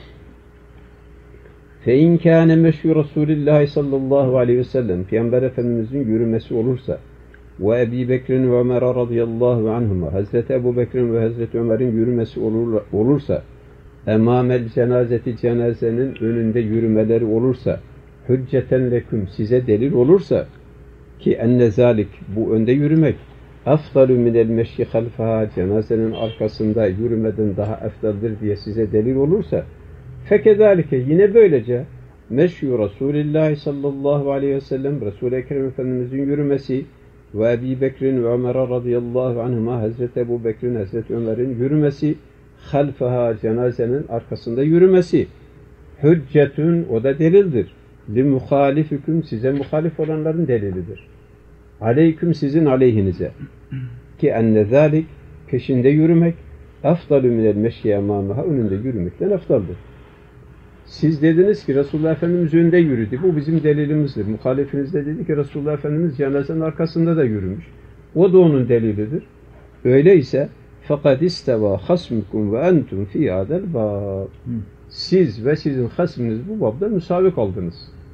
فَاِنْ كَانَ مَشْيُ رَسُولِ اللّٰهِ sallallahu aleyhi ve sellem Peygamber Efendimiz'in yürümesi olursa ve Ebi Bekir'in ve Ömer radıyallahu anhuma Hazreti Ebu Bekir'in ve Hazreti Ömer'in yürümesi olursa emamel cenazeti cenazenin önünde yürümeleri olursa hücceten leküm size delil olursa ki enne zalik bu önde yürümek afdalu minel meşyi halfaha cenazenin arkasında yürümeden daha efdaldir diye size delil olursa fekezalike yine böylece meşyu Resulillahi sallallahu aleyhi ve sellem Resul-i Ekrem Efendimizin yürümesi ve Ebi Bekir'in ve Ömer radıyallahu anhuma Hazreti Ebu Bekir'in Hazreti Ömer'in yürümesi halfaha cenazenin arkasında yürümesi hüccetün o da delildir. Li muhalifiküm size muhalif olanların delilidir. Aleyküm sizin aleyhinize ki enne zalik peşinde yürümek afdalü minel meşyi emâmeha önünde yürümekten afdaldır. Siz dediniz ki Resulullah Efendimiz önde yürüdü. Bu bizim delilimizdir. Muhalefiniz de dedi ki Resulullah Efendimiz cenazenin arkasında da yürümüş. O da onun delilidir. Öyleyse fakat isteva hasmukum ve entum fi hadel bab. Siz ve sizin hasmınız bu babda müsavi kaldınız.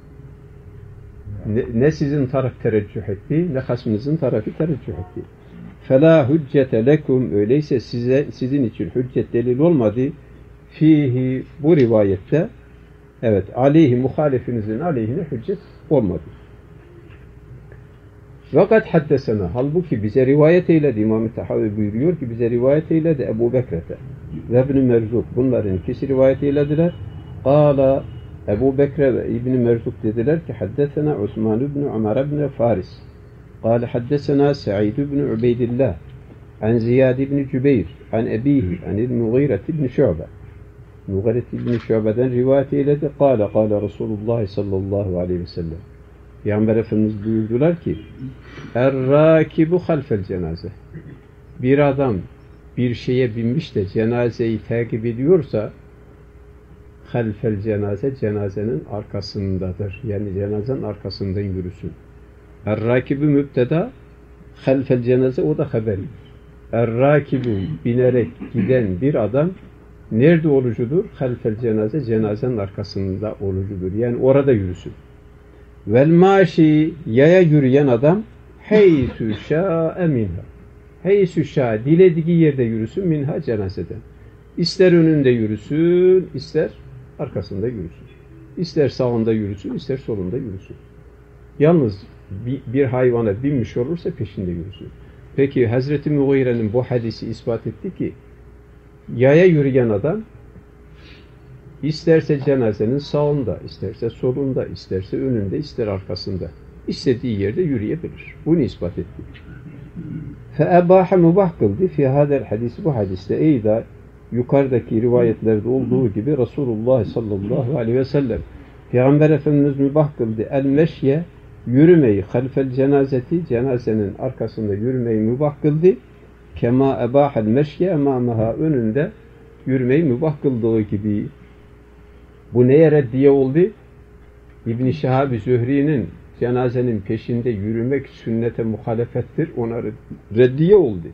Ne sizin taraf tereccüh etti, ne hasmınızın tarafı tereccüh etti. فَلَا hüccete lekum. Öyleyse sizin için hüccet delil olmadı. Fihi, bu rivayette, evet, aleyhi, muhalefinizin aleyhine hüccet olmadı. Fakat haddesena, halbuki bize rivayet eyledi, İmam-ı Tahavi buyuruyor ki bize rivayet eyledi Ebu Bekret'e ve İbn-i Merzuk, bunların ikisi rivayet eylediler. Qala Ebu Bekre ve İbn-i Merzuk dediler ki haddesena Osman ibn Ömer ibn Faris. Qala haddesena Sa'id ibn Ubeydillah an Ziyad ibn Cübeyr an ebihi anil Muğiret ibn Şu'be. Muğiret ibn Şu'be'den rivayet eyledi. Qala Resulullah sallallahu aleyhi ve sellem. Peygamber Efendimiz buyurdular ki Er-rakibu halfel cenaze. Bir adam bir şeye binmiş de cenazeyi takip ediyorsa halfel cenaze, cenazenin arkasındadır. Yani cenazenin arkasından yürüsün. Er-rakibu mübteda, halfel cenaze o da haberi. Er-rakibu, binerek giden bir adam nerede olucudur? Halfel cenaze, cenazenin arkasında olucudur. Yani orada yürüsün. Vel maşi, yaya yürüyen adam heytü şâ'e minha. Heytü şâ, dilediği yerde yürüsün minha, cenazeden. İster önünde yürüsün, ister arkasında yürüsün. İster sağında yürüsün, ister solunda yürüsün. Yalnız bir hayvana binmiş olursa peşinde yürüsün. Peki Hazreti Muğire'nin bu hadisi ispat etti ki yaya yürüyen adam İsterse cenazenin sağında, isterse solunda, isterse önünde, ister arkasında, istediği yerde yürüyebilir. Bunu ispat etti. فَاَبَاحَ mubah kıldı. فِي هَذَا hadis, bu hadiste eyda yukarıdaki rivayetlerde olduğu gibi Resulullah sallallahu aleyhi ve sellem Peygamber Efendimiz mübah kıldı. El-meşye, yürümeyi, halfel cenazeti, cenazenin arkasında yürümeyi mübah kıldı. Kema ebahel meşye emamaha, önünde yürümeyi mübah kıldığı gibi. Bu neye reddiye oldu? İbn-i Şihab-ı Zühri'nin cenazenin peşinde yürümek sünnete muhalefettir. Ona reddiye oldu.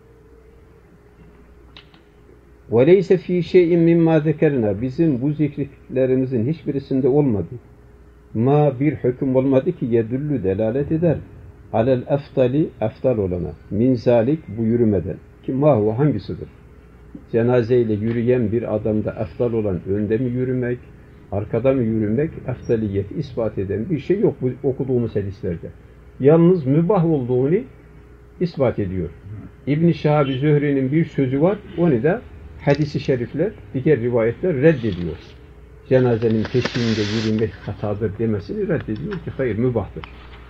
وَلَيْسَ ف۪ي شَيْءٍ مِمَّا ذَكَرْنَا, bizim bu zikretlerimizin hiçbirisinde olmadı. Ma, bir hüküm olmadı ki yedüllü, delalet eder. Alel eftali, eftal olana. Min zalik, bu yürümeden. Ki mahu, hangisidir? Cenazeyle yürüyen bir adamda eftal olan önde mi yürümek, arkada mı yürümek, eftaliyeti ispat eden bir şey yok bu okuduğumuz hadislerde. Yalnız mübah olduğunu ispat ediyor. İbn-i Şihab-ı Zühri'nin bir sözü var, onu da hadis-i şerifler, diğer rivayetler reddediyor. Cenazenin peşinde yürümek hatadır demesini reddediyor ki hayır, mübahtır.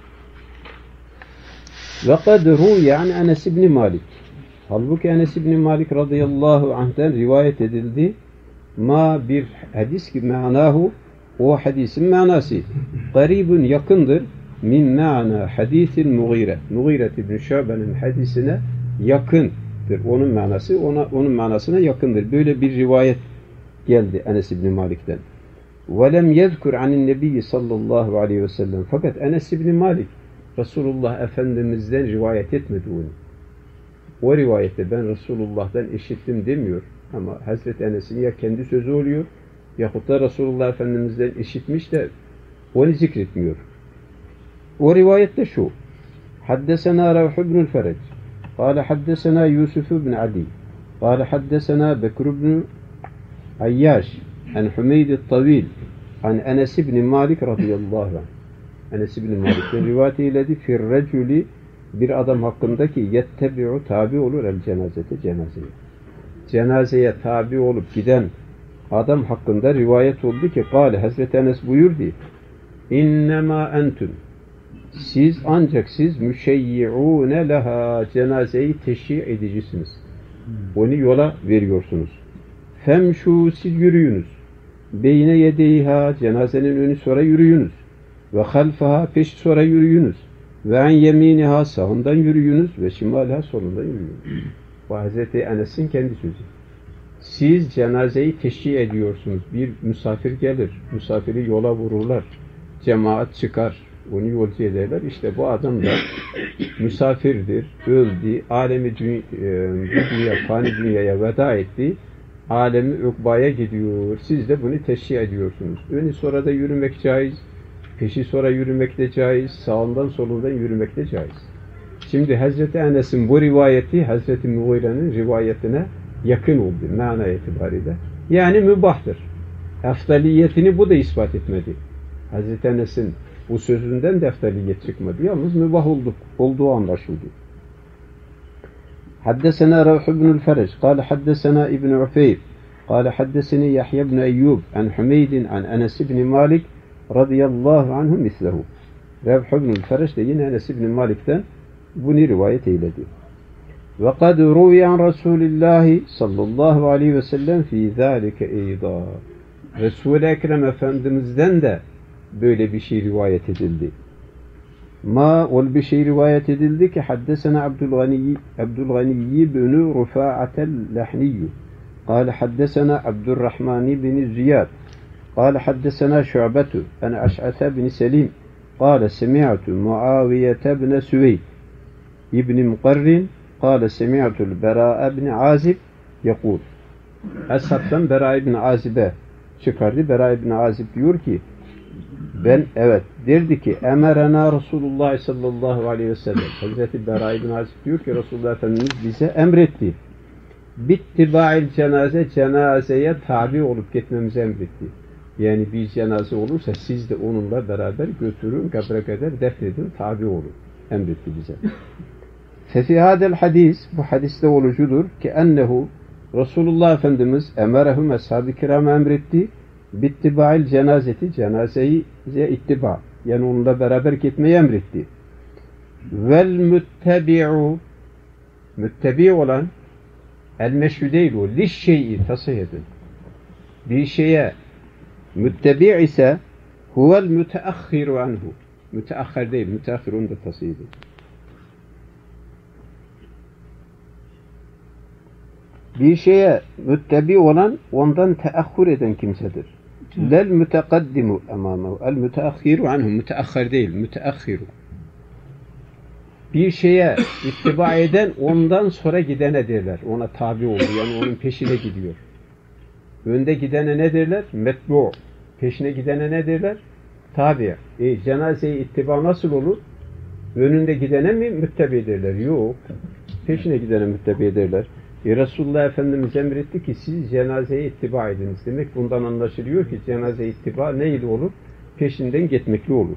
وَقَدْ رُوْيَ عَنْ Enes ibn Malik. Halbuki Enes ibn Malik radıyallahu anh'ten rivayet edildi. Ma, bir hadis ki manahu, o hadisin manası garibun, yakındır. Min ma'na hadisil Muğire. Muğire ibn Şu'be'nin hadisine yakındır. Onun manası onun manasına yakındır. Böyle bir rivayet geldi Enes ibn Malik'ten. Ve lem yezkur anin nebiyyi sallallahu aleyhi ve sellem. Fakat Enes ibn Malik Resulullah Efendimiz'den rivayet etmedi onu. O rivayette ben Resulullah'tan işittim demiyor. Ama Hazreti Enes'in ya kendi sözü oluyor yahut da Resulullah Efendimiz'den işitmiş de onu zikretmiyor. O rivayette şu. Haddesena Ravh ibn Ferec. Kâle haddesena Yusuf ibn Ali. Kâle haddesena Bekr ibn Ayyaş. An Hümeyd el-Tavil. An Enes ibn Malik radıyallahu anh. Enes ibn Malik'ten rivayet eyledi. Fir-reculi, bir adam hakkındaki yettebi'u, tabi olur el cenazete, cenazeye. Cenazeye tabi olup giden adam hakkında rivayet oldu ki kâle, Hazreti Enes buyurdu. İnnemâ entüm, ancak siz müşeyyi'ûne leha, cenazeyi teşhi edicisiniz. Onu yola veriyorsunuz. Femşû, siz yürüyünüz. Beyne yedeyha, cenazenin önü sonra yürüyünüz. Ve halfaha, peş sonra yürüyünüz. Ve an yeminiha, sağından yürüyünüz. Ve şimalha, solundan yürüyünüz. Bu Hazreti Enes'in kendi sözü. Siz cenazeyi teşhi ediyorsunuz. Bir misafir gelir. Misafiri yola vururlar. Cemaat çıkar. Onu yolcu ederler. İşte bu adam da misafirdir. Öldü. Alemi dünya, fani dünyaya veda etti. Alemi ukbaya gidiyor. Siz de bunu teşhi ediyorsunuz. Önü sonra da yürümek caiz. Peşi sonra yürümek de caiz. Sağından solundan yürümek de caiz. Şimdi Hazreti Enes'in bu rivayeti Hazreti Muğire'nin rivayetine yakın oldu mana itibariyle. Yani mübahtır. Eftaliyetini bu da ispat etmedi. Hazreti Enes'in bu sözünden de eftaliyet çıkmadı. Yalnız mübah olduğu anlaşıldı. Haddesena Ravh ibn Ferec قال حدثنا ابن عفير قال حدثني يحيى بن أيوب عن حميد عن أنس بن مالك رضي الله عنه مثله. Ravh ibn Ferec de yine Enes ibn Malik'ten bunu rivayet eyledi. وَقَدْ رُوِيَ عَنْ رَسُولِ اللّٰهِ sallallahu aleyhi ve sellem فِي ذَٰلِكَ اَيْضًا. Resul-i Ekrem Efendimiz'den de böyle bir şey rivayet edildi. Ol bir şey rivayet edildi ki haddesena Abdülganiy bin Rufa'atel Lahniyyü قال حدثنا عبد الرحمن بن زياد قال حدثنا شعبة عن أشعث بن سليم قال سمعت معاوية بن سويد ابن مقرن قال سمعت البراء بن عازب يقول Eshab'tan Bera ibn Azib'e çıkardı. Bera ibn Azib diyor ki derdi ki emerena Resulullah sallallahu aleyhi ve sellem. Hazreti Bera ibn Azib diyor ki Resulullah Efendimiz bize emretti. Bittibail cenazeye tabi olup gitmemizi emretti. Yani bir cenaze olursa siz de onunla beraber götürün, kabre kadar defnedin, tabi olun. Emretti bize. Fefi hadel hadis, bu hadiste olucudur ki ennehu Resulullah Efendimiz emerehum ashab-ı kirama emretti. Bittibail cenazeyi ittiba, yani onunla beraber gitmeyi emretti. Vel müttebi olan el meşru değil o, liş şeyi tasih edin. Bir şeye müttebi ise huvel müteahhiru anhu. Müteahhir değil, müteahhir onu da tasih edin. Bir şeye müttebi olan ondan teahhür eden kimsedir. Lel mütekaddimu emamahu. El müteahhiru anhu. Müteahhir değil, müteahhiru. Bir şeye ittiba eden ondan sonra gidene derler. Ona tabi oldu. Yani onun peşine gidiyor. Önde gidene ne derler? Metbu. Peşine gidene ne derler? Tabi. Cenazeyi ittiba nasıl olur? Önünde gidene mi müttebi derler? Yok. Peşine gidene müttebi derler. Resulullah Efendimiz emretti ki siz cenazeye ittiba ediniz. Demek bundan anlaşılıyor ki cenaze ittiba neyle olur? Peşinden gitmekle olur.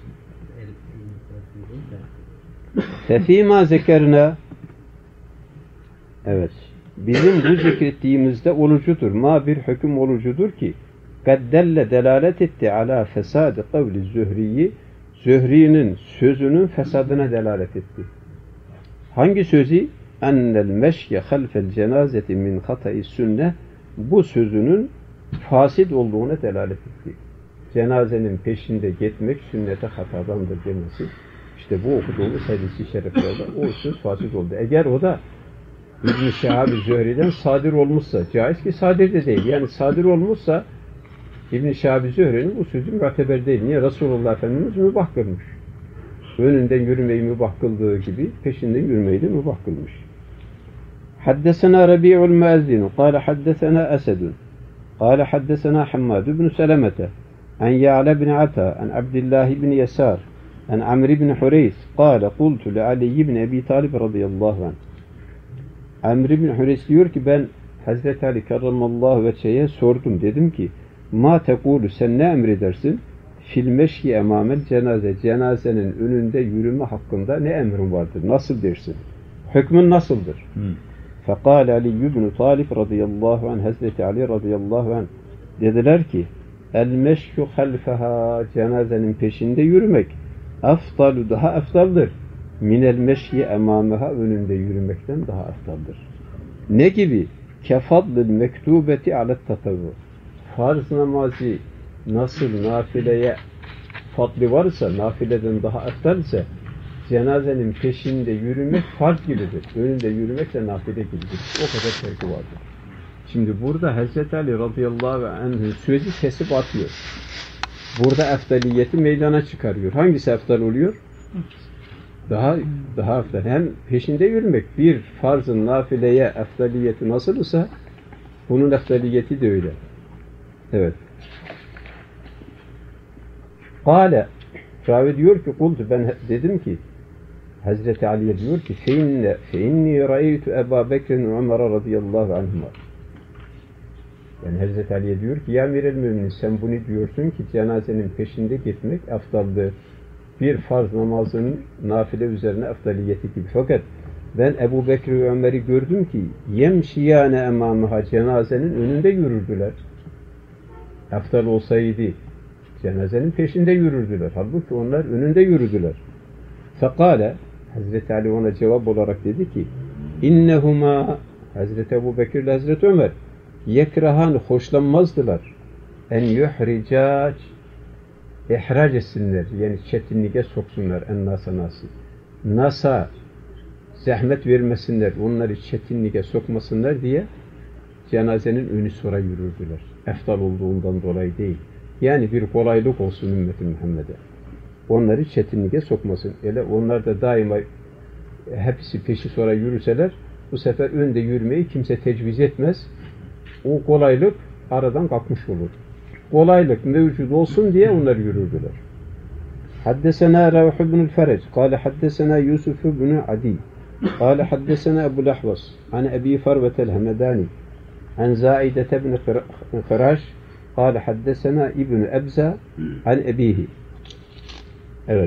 Fefîmâ zekerna, evet, bizim bu zikrettiğimizde olucudur. Ma bir hüküm olucudur ki gaddelle delalet etti ala fesâd-ı kavli Zühri'yi, Zühri'nin sözünün fesadına delalet etti. Hangi sözü? Ennel meşye halfel cenazeti min hatayı sünne, bu sözünün fasid olduğuna delalet etti. Cenazenin peşinde gitmek sünnete hatadandır demesi. İşte bu okuduğumuz hadis-i şeriflerde o söz fasid oldu. Eğer o da İbn-i Şehab-ı Zühri'den sadir olmuşsa, caiz ki sadir de değil. Yani sadir olmuşsa İbn-i Şehab-ı Zühri'nin bu sözü muteber değil. Niye? Resulullah Efendimiz mübah kılmış. Önünden yürümeyi mübah kıldığı gibi peşinden yürümeyi de mübah kılmış. Haddesena Rabi'ul Muezzin قال حدثنا أسد قال حدثنا حماد بن سلمة عن يعلى بن عطا عن عبد الله بن يسار عن عمرو بن حريث قال قلت لعلي بن أبي طالب رضي الله عنه. Amr ibn Hüreys diyor ki ben Hazreti Ali karramallahu veçheye sordum, dedim ki ma tekulu, sen ne emredersin? Fil meşyi emamel cenaze, cenazenin önünde yürüme hakkında ne emrin vardır? Nasıl dersin? Hükmün nasıldır? Fekal Ali ibn Talib radıyallahu anh, Hazreti Ali radıyallahu anh dediler ki el meşyu halfeha, cenazenin peşinde yürümek afdalu, daha afdaldır. Minel meşyi emameha, önünde yürümekten daha afdaldır. Ne gibi? Kefadlil mektubeti alet tatavvu. Farz namazı nasıl nafileye fadli varsa, nafileden daha afdal ise cenazenin peşinde yürümek farz gibidir. Önünde yürümek de nafile gibidir. O kadar farkı vardır. Şimdi burada Hazreti Ali radıyallahu anh'ın sözü kesip atıyor. Burada eftaliyeti meydana çıkarıyor. Hangisi eftal oluyor? Daha eftal. Hem peşinde yürümek. Bir farzın nafileye eftaliyeti nasıl ise bunun eftaliyeti de öyle. Evet. Kale, ravi diyor ki, kultu, ben dedim ki, Hazreti Ali'ye diyor ki, feinni ra'eytu Ebu Bekir'in Ömer radıyallahu anhuma. Yani Hazreti Ali'ye diyor ki, ya Emir-el Müminin, sen bunu diyorsun ki cenazenin peşinde gitmek afdaldır. Bir farz namazının nafile üzerine afdaliyeti gibi. Fakat ben Ebu Bekir ve Ömer'i gördüm ki yemşiyâne emâmıha, cenazenin önünde yürürdüler. Afdal olsaydı cenazenin peşinde yürürdüler. Halbuki onlar önünde yürüdüler. Fekale, Hazreti Ali ona cevap olarak dedi ki, innehuma, Hazreti Ebu Bekir ile Hazreti Ömer, yekrahan, hoşlanmazdılar. En yuhricac, ihrac etsinler, yani çetinliğe soksunlar, en nasa. Nasa, zahmet vermesinler, onları çetinliğe sokmasınlar diye cenazenin önü sonra yürürdüler. Eftal olduğundan dolayı değil. Yani bir kolaylık olsun ümmeti Muhammed'e. Onları çetinliğe sokmasın. Öyle onlar da daima hepsi peşi sonra yürüseler, bu sefer önde yürümeyi kimse tecviz etmez. O kolaylık aradan kalkmış olur. Kolaylık mevcut olsun diye onlar yürürdüler. Haddesena Ravh ibn-i Ferec, kâle haddesena Yusuf ibn Adi, kâle haddesena Ebu Lahvas, an Ebi Farvetel Hemedani, an Zaidete ibn Khiraş, kâle haddesena İbn Ebza, an Ebihi. Evet.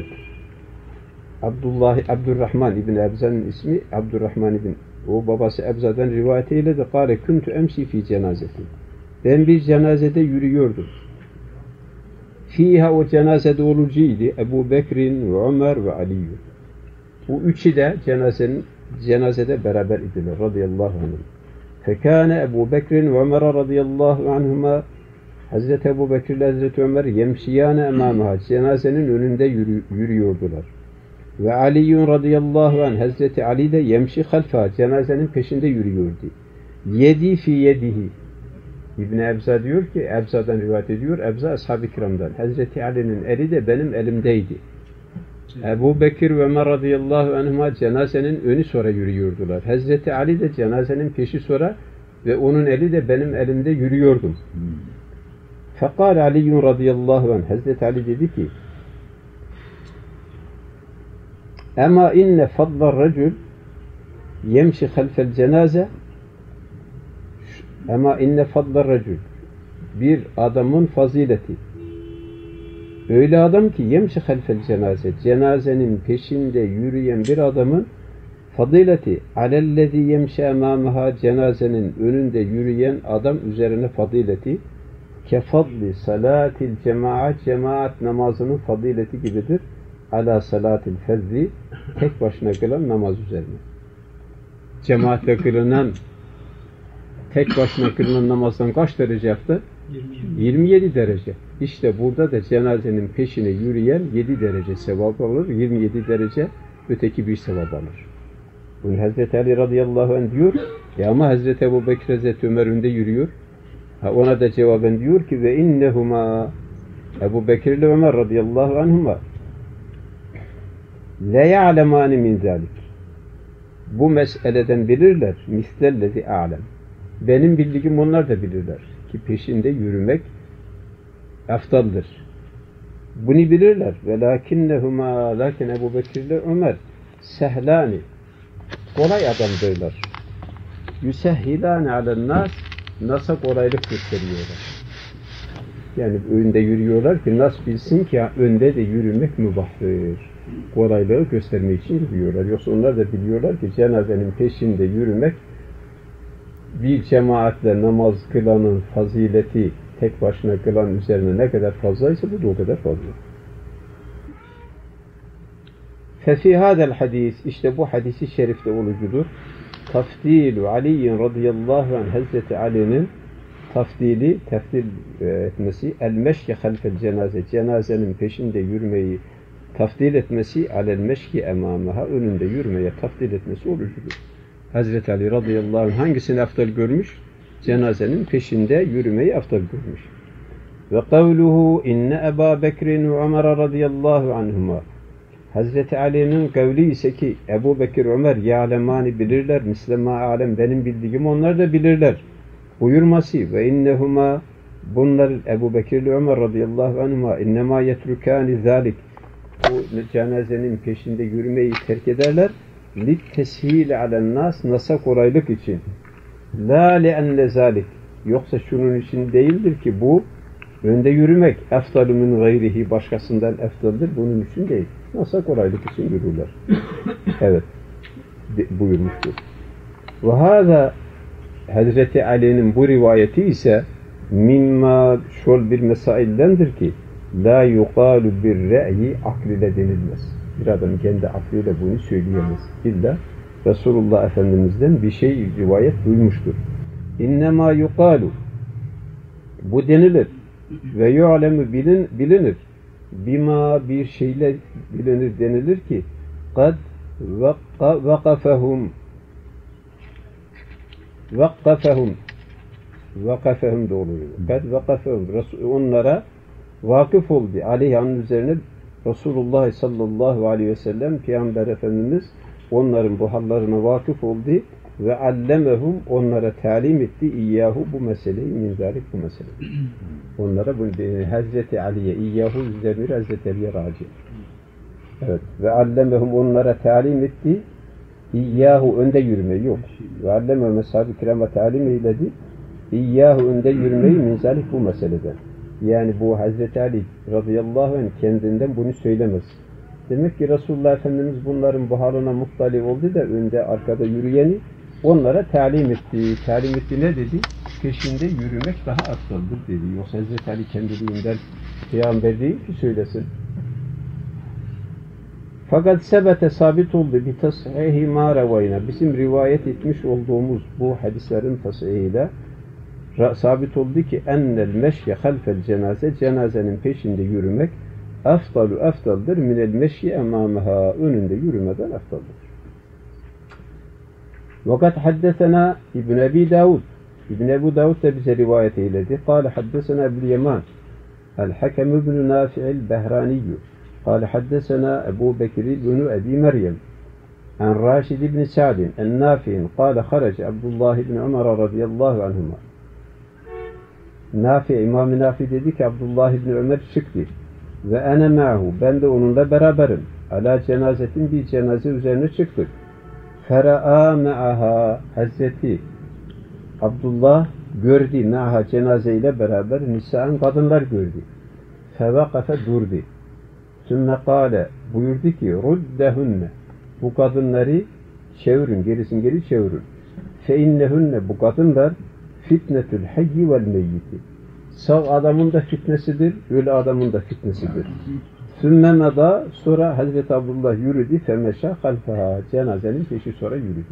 Abdurrahman İbn Ebza'nın ismi Abdurrahman İbn. O babası Ebza'dan rivayet eyledi. Kâle kuntu emşi fi cenazeti. Ben bir cenazede yürüyordum. Fiha, o cenazede olucuydu Ebu Bekir'in ve Ömer ve Ali. Bu üçü de cenazede beraber idiler radıyallahu anh. Fekâne Ebu Bekir'in ve Ömer radıyallahu anhuma, Hazreti Ebu Bekir ile Hazreti Ömer yemşiyâne emâmıha, cenazenin önünde yürüyordular. Ve Aliyyun radıyallahu anh, Hazreti Ali de yemşi halfa, cenazenin peşinde yürüyordu. Yedi fi yedihi. İbn Ebza diyor ki, Ebza'dan rivayet ediyor, Ebza ashab-ı kiramdan. Hazreti Ali'nin eli de benim elimdeydi. Ebu Bekir ve Ömer radıyallahu anhuma cenazenin önü sonra yürüyordular. Hazreti Ali de cenazenin peşi sonra ve onun eli de benim elimde yürüyordum. Fekal Aliyyun radıyallahu anh, Hazreti Ali dedi ki, ama inne fadlar racul yemşi halfel cenaze, ama inne fadlar racul, bir adamın fazileti, öyle adam ki yemşi halfel cenaze, cenazenin peşinde yürüyen bir adamın fadileti, alellezi yemşi emâmıha, cenazenin önünde yürüyen adam üzerine fadileti, kefadli salatil cemaat namazının fadileti gibidir. Ala salatil fezzi, tek başına kılan namaz üzerine. Cemaatle kılınan, tek başına kılınan namazdan kaç derece yaptı? 27 derece. İşte burada da cenazenin peşine yürüyen 7 derece sevap alır, 27 derece öteki bir sevap alır. Bunu Hazreti Ali radıyallahu anh diyor, ama Hazreti Ebu Bekir, Hazreti Ömer önde yürüyor. Ona da cevaben diyor ki, ve innehuma, Ebu Bekir ile Ömer radıyallahu anhuma, le ya'lemani min zalik, bu meseleden bilirler, mislellezi a'lem, benim bildiğim onlar da bilirler ki peşinde yürümek aftaldır. Bunu bilirler. Velakinnehuma, lakin Ebu Bekir ile Ömer sehlani, kolay adamdırlar. Yüsehhilâne alennâs, nas'a kolaylık gösteriyorlar. Yani önde yürüyorlar ki nas bilsin ki önde de yürümek mübahtır. Kolaylığı göstermek için yürüyorlar. Yoksa onlar da biliyorlar ki cenazenin peşinde yürümek, bir cemaatle namaz kılanın fazileti tek başına kılan üzerine ne kadar fazlaysa bu da o kadar fazla. Fefî hâdel hadis, işte bu hadisi şerifte olucudur. Tafdilu Ali'yin radıyallahu anh, Hazreti Ali'nin tefdil etmesi, el-meşki halfel cenaze, cenazenin peşinde yürümeyi tafdil etmesi, alel-meşki emâmeha, önünde yürümeye tafdil etmesi olucudur. Hazreti Ali radıyallahu anh hangisini afdal görmüş? cenazenin peşinde yürümeyi aftal görmüş. Ve kavluhu inne Ebu Bekir'in ve Ömer radıyallahu anhuma. Hazreti Ali'nin kavli ise ki Ebu Bekir, Ömer ya'lemani bilirler, mislema alem benim bildiğim onlar da bilirler. Buyurması ve innehuma bunlar Ebu Bekir ile Ömer radıyallahu anhuma innema yetrukani zalik bu cenazenin peşinde yürümeyi terk ederler. Lit teshil alen nas nasa kolaylık için. La li'enne zalik yoksa şunun için değildir ki bu önde yürümek eftalü min gayrihi başkasından eftaldir. Bunun için değil. Nasa kolaylık için yürürler. Evet. Buyurmuştur. Ve hâzâ Hazreti Ali'nin bu rivayeti ise mimma şol bir mesaildendir ki la yuqalu bir re'yi akliyle denilmez. Bir adam kendi aklıyla bunu söyleyemez. İlla Resulullah Efendimiz'den bir şey rivayet duymuştur. İnnemâ yuqalu bu denilir ve yu'lemu bilinir. Bima bir şeyle bilinir denilir ki kad vakafehum da olur. Kad vakafehum onlara vakıf oldu. Aleyhanın üzerine Resulullah sallallahu aleyhi ve sellem Peygamber Efendimiz onların bu hallarına vakıf oldu ve allemehum onlara talim etti iyyahu bu meseleyi min zalik bu mesele. Onlara bu Hazreti Ali'ye iyyahu zemir Hazreti Ali'ye raci. Evet. Ve allemehum onlara talim etti iyyahu önde yürümeyi yok. Ve allemehum ashab-ı kirama talim eyledi iyyahu önde yürümeyi min zalik bu meseleden. Yani bu Hazreti Ali radıyallahu anh kendinden bunu söylemez. Demek ki Resulullah Efendimiz bunların bu haline muttali oldu da önde arkada yürüyeni onlara talim etti. Talim etti ne dedi? Peşinde yürümek daha afdaldır dedi. Yoksa Hazreti Ali kendiliğinden peygamber değil ki söylesin. Fakat sebete sabit oldu bi tashihi ma revayna. Bizim rivayet etmiş olduğumuz bu hadislerin tashihiyle sabit oldu ki ennel meşye halfel cenaze cenazenin peşinde yürümek afdaldır minel meşyi emamaha önünde yürümeden afdaldır. Vakat haddesena İbn Ebi Davud İbn Ebu Davud da bize rivayet eyledi. Kâle haddesena Ebu'l Yaman el-Hakem ibn Nafi'il Behraniyyü kâle haddesena Ebu Bekir ibn Ebi Meryem en Raşid ibn Sa'din en Nafi'in kâle harace Abdullah ibn Ömer radıyallahu anhuma. Nafi, İmam-ı Nafi dedi ki Abdullah ibn Ömer çıktı ve ene ma'hu ben de onunla beraberim. Ala cenazetin bir cenaze üzerine çıktık. Fera'a ma'aha Hazreti Abdullah gördü ma'aha cenazeyle beraber nisa'an kadınlar gördü. Fevakafe durdu. Sümme kâle buyurdu ki ruddehunne bu kadınları çevirin, gerisin geri çevirin. Fe innehunne bu kadınlar fitnetül hayyi vel meyyiti. Sağ adamın da fitnesidir, ölü adamın da fitnesidir. Sümmemeda sonra Hazreti Abdullah yürüdü, femeşa halfaha cenazenin peşi sonra yürüdü.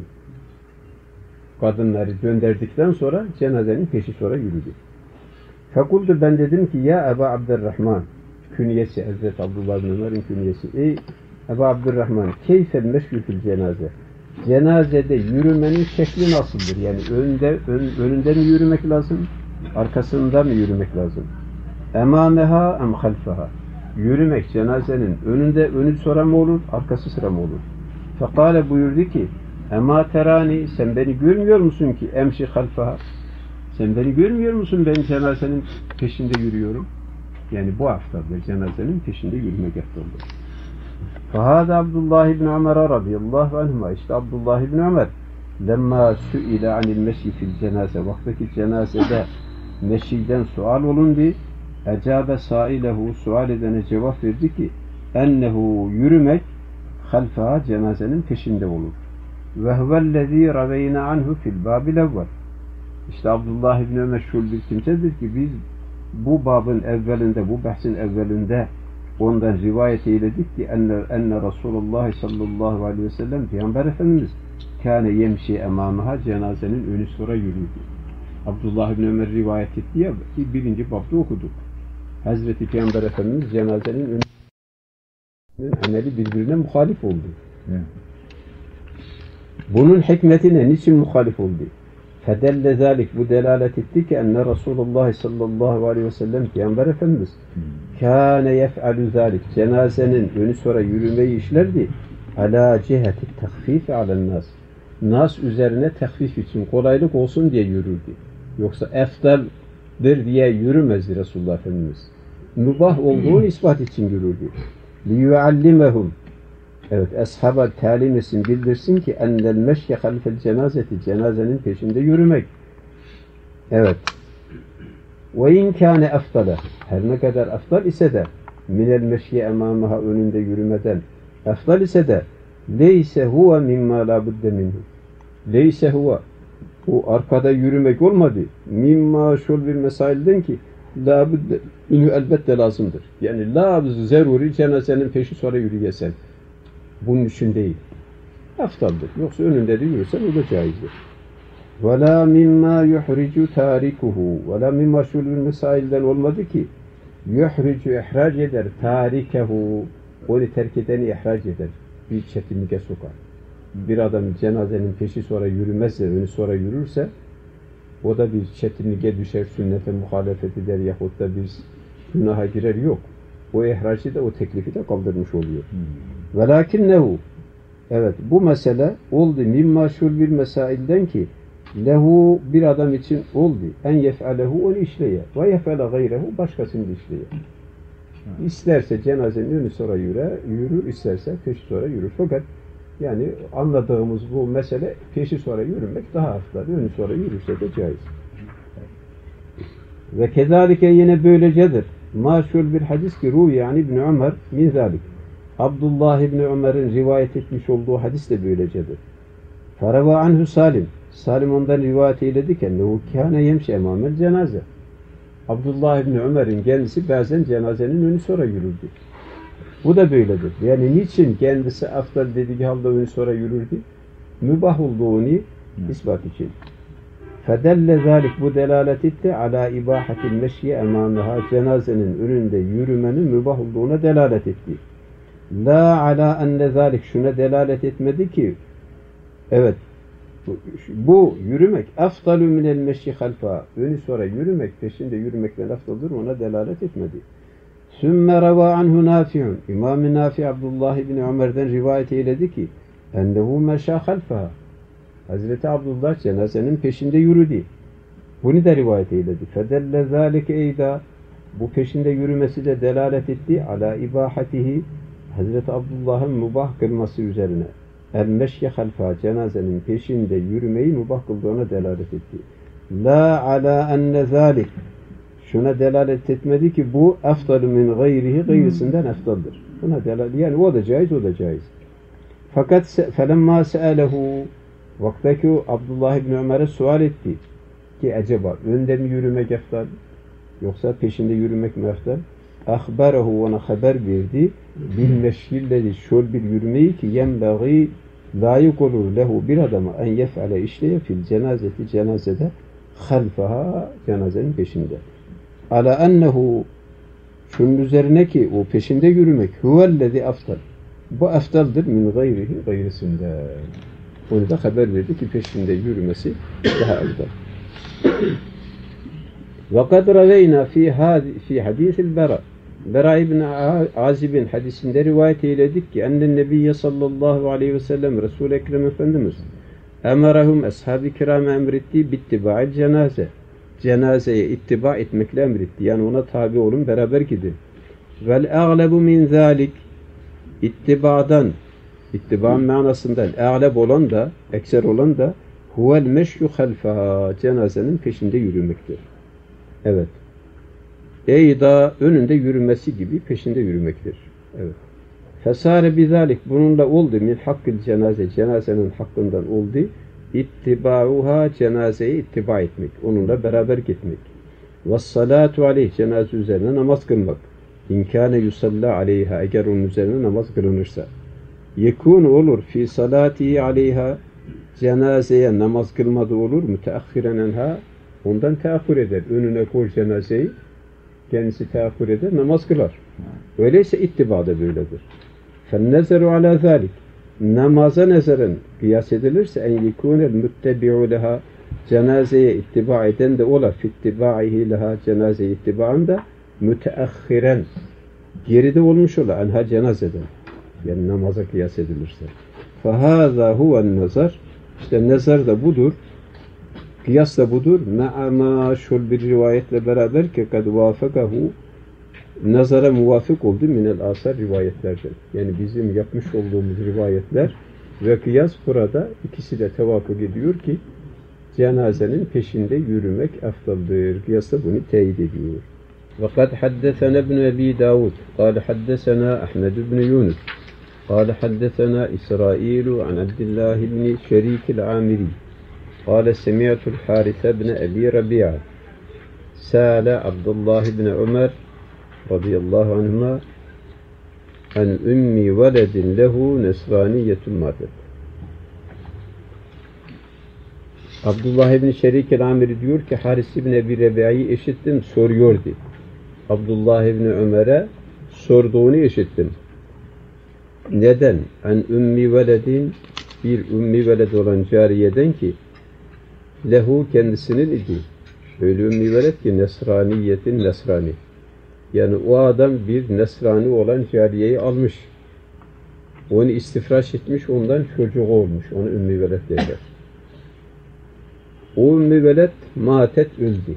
Kadınları gönderdikten sonra cenazenin peşi sonra yürüdü. Fekultu ben dedim ki ya Ebu Abdurrahman künyesi Hazreti Abdullah bin Ömer'in künyesi. Ey Ebu Abdurrahman keyfel meşgültül cenaze. Cenazede yürümenin şekli nasıldır? Yani önünde mi yürümek lazım? Arkasında mı yürümek lazım? Emameha em halfaha. Yürümek cenazenin önü sonra mı olur? Arkası sıra mı olur? Fekale buyurdu ki ema terani sen beni görmüyor musun ki emşi halfaha? Sen beni görmüyor musun? Ben cenazenin peşinde yürüyorum. Yani bu aftaldır. Cenazenin peşinde yürümek aftaldır. Fahâdâ Abdullah ibn Ömer radıyallahu anhuma. İşte Abdullah ibn Ömer lemma su'ile anil meşyi fil cenaze. Vaktaki cenazede meşyiden sual olundu. Ecabe sailehu sual edene cevap verdi ki ennehu yürümek halfaha cenazenin peşinde olur. Ve huvellezî raveyne anhu fil bâbil evvel. İşte Abdullah ibn Ömer şöyle bir kimsedir ki biz bu babın evvelinde, bu bahsin evvelinde ondan rivayet eyledik ki enne Resulullah sallallahu aleyhi ve sellem Peygamber Efendimiz kâne yemşi emâmeha cenazenin önü sonra yürüdü. Abdullah ibn Ömer rivayet etti ya birinci babda okuduk. Hazreti Peygamber Efendimiz cenazenin önü ameli birbirine muhalif oldu. Evet. Bunun hikmeti ne? Niçin muhalif oldu? Fedelle zalik, bu delalet etti ki enne Resulullah sallallahu aleyhi ve sellem Peygamber Efendimiz kâne yef'alü zalik, cenazenin önü sonra yürümeyi işlerdi. Ala ciheti tehfifi alen nas. Nas üzerine tehfif için, kolaylık olsun diye yürürdü. Yoksa eftaldir diye yürümezdi Resulullah Efendimiz. Mübah olduğunu ispat için yürürdü. Liyuallimehum, evet, ashaba talim etsin, bildirsin ki ennel meşye halfel cenazeti, cenazenin peşinde yürümek. Evet. Ve in kâne eftale, her ne kadar eftal ise de minel meşye emamaha, önünde yürümeden eftal ise de leyse huve mimma la budde minhu. Leyse huve, o arkada yürümek olmadı. Mimma şol bir mesailden ki la budde minhu, elbette lazımdır. Yani la zeruri, cenazenin peşi sonra yürüyesen. Bunun için değil. Eftaldır. Yoksa önünde de yürürsen o da caizdir. وَلَا مِمَّا يُحْرِجُ تَارِكُهُ وَلَا مِمَّا şul bir mesailden olmadı ki yuhricu, ihraç eder, tarikehu, onu terk edeni ihraç eder, bir çetinliğe sokar. Bir adam cenazenin peşi sonra yürümezse, önü sonra yürürse o da bir çetinliğe düşer, sünnete muhalefet eder yahut da bir günaha girer, yok. O ihracı da, o teklifi de kaldırmış oluyor. Velakinnehu, evet, bu mesele oldu mimma şul bir mesailden ki lehu, bir adam için oldu en yef'alehu, onu işleye ve yef'ale gayrehu, başkasını işleye. İsterse cenazenin önü sonra yürür, isterse peşi sonra yürür. Fakat yani anladığımız bu mesele, peşi sonra yürümek daha hafifler, önü sonra yürürse de caiz. Ve kezalike, yine böylecedir. Maşhur bir hadis ki ruh, yani İbn Ömer min zalik. Abdullah İbn Ömer'in rivayet etmiş olduğu hadis de böylecedir. Farava anhu Salim. Salim ondan rivayet eyledi ki ennehu kâne yemşi emâmel cenaze. Abdullah İbn Ömer'in kendisi bazen cenazenin önü sonra yürürdü. Bu da böyledir. Yani niçin kendisi aftal dediği halde önü sonra yürürdü? Mübah olduğunu ispat için. Fedelle zalik, bu delalet etti ala ibahatil meşye emâmeha, cenazenin önünde yürümenin mübah olduğuna delalet etti. La ala enne zalik, şuna delalet etmedi ki evet, bu yürümek afdalu minel meşyi halfa, önü sonra yürümek, peşinde yürümekten aftaldır, ona delalet etmedi. Sümme reva anhu Nafi'un, İmam-ı Nafi Abdullah ibn Ömer'den rivayet eyledi ki ennehu meşâ halfaha, Hazreti Abdullah cenazenin peşinde yürüdü. Bunu da rivayet eyledi. Fedelle zâlike eyda, bu peşinde yürümesi de delalet etti ala ibahatihi, Hazreti Abdullah'ın mübah kılması üzerine. El-meşye halfa, cenazenin peşinde yürümeyi mübah kıldığına delalet etti. La ala enne zâlik, şuna delalet etmedi ki bu eftalu min gayrihi, gayrisinden eftaldır. Buna delalet, yani o da caiz, o da caiz. Fakat felemma se'alehu, vaktaki Abdullah İbni Ömer'e sual etti ki acaba önde mi yürümek eftal yoksa peşinde yürümek mi eftal? Ahbarahu, ona haber verdi. Bil meşhilledi, şöyle bir yürümeyi ki yenbâgî, layık olur lehu, bir adama en yef'ale, işleye fil cenazeti, cenazede halfaha, cenazenin peşinde. Ala ennehu, şunun üzerine ki o peşinde yürümek huvellezi aftal, bu aftaldır min gayrihi, gayrisinden. Onu da haber verdi ki peşinde yürümesi daha aftal. Ve kad raveyna fi hadisil Bera, Bera ibn Azib'in hadisinde rivayet eyledik ki ennen Nebiyye sallallahu aleyhi ve sellem, Resul-i Ekrem Efendimiz emerahum, ashab-ı kiram emretti bittiba'il cenaze, cenazeye ittiba etmekle emretti. Yani ona tabi olun, beraber gidin. Vel ağlebu min zalik, ittibadan, ittiba manasından ağleb olan da, ekser olan da huvel meşyu halfaha, cenazenin peşinde yürümektir. Evet. Eyda, önünde yürümesi gibi peşinde yürümektir. Evet. Fesare bizalik, bununla oldu min hakkil cenaze, cenazenin hakkından oldu. İttibauha, cenazeye ittiba etmek, onunla beraber gitmek. Ve salatu aleyh, cenaze üzerine namaz kılmak. İmkâne yusalla aleyha, eğer onun üzerine namaz kılınırsa. Yekûn olur fi salatihi aleyha, cenazeye namaz kılmadı olur, müteahhiren enha, ondan teahhür eder. Önüne koy cenazeyi, kendisi teahhür eder, namaz kılar. Öyleyse ittiba da böyledir. فَالنَّزَرُ عَلَى ذَٰلِكِ, namaza nezeren kıyas edilirse en yekûnel müttebi'u leha, cenazeye ittiba eden de ola fittibaihi leha cenazeye ittibaan da müteahhiren geride olmuş ola anha cenazeden. Yani namaza kıyas edilirse. Fehâzâ huven nazar. İşte nazar da budur. Kıyas da budur. Me'amâ şol bir rivayetle beraber ki kad vâfekahu nazara muvafık oldu minel asar rivayetlerden. Yani bizim yapmış olduğumuz rivayetler ve kıyas burada ikisi de tevakkuk ediyor ki cenazenin peşinde yürümek afdaldır. Kıyas da bunu teyit ediyor. وقد حدثنا ابن أبي داود قال حدثنا أحمد بن يونس قال حدثنا إسرائيل عن عبد الله بن شريك العامري قال سمعت الحارث بن أبي ربيعة سأل عبد الله بن عمر رضي الله عنهما عن أم ولد له نصرانية ماتت. Abdullah ibn Şerik el-Amiri diyor ki Haris ibn Ebi Rebi'yi eşittim, soruyordu. Abdullah ibn Ömer'e sorduğunu işittim. Neden? En ümmi veledin, bir ümmi veled olan cariyeden ki lehu kendisinin idi. Öyle ümmi veled ki nesraniyetin nesrani. Yani o adam bir nesrani olan cariyeyi almış. Onu istifraş etmiş, ondan çocuğu olmuş. Onu ümmi veled derler. O ümmi veled matet öldü.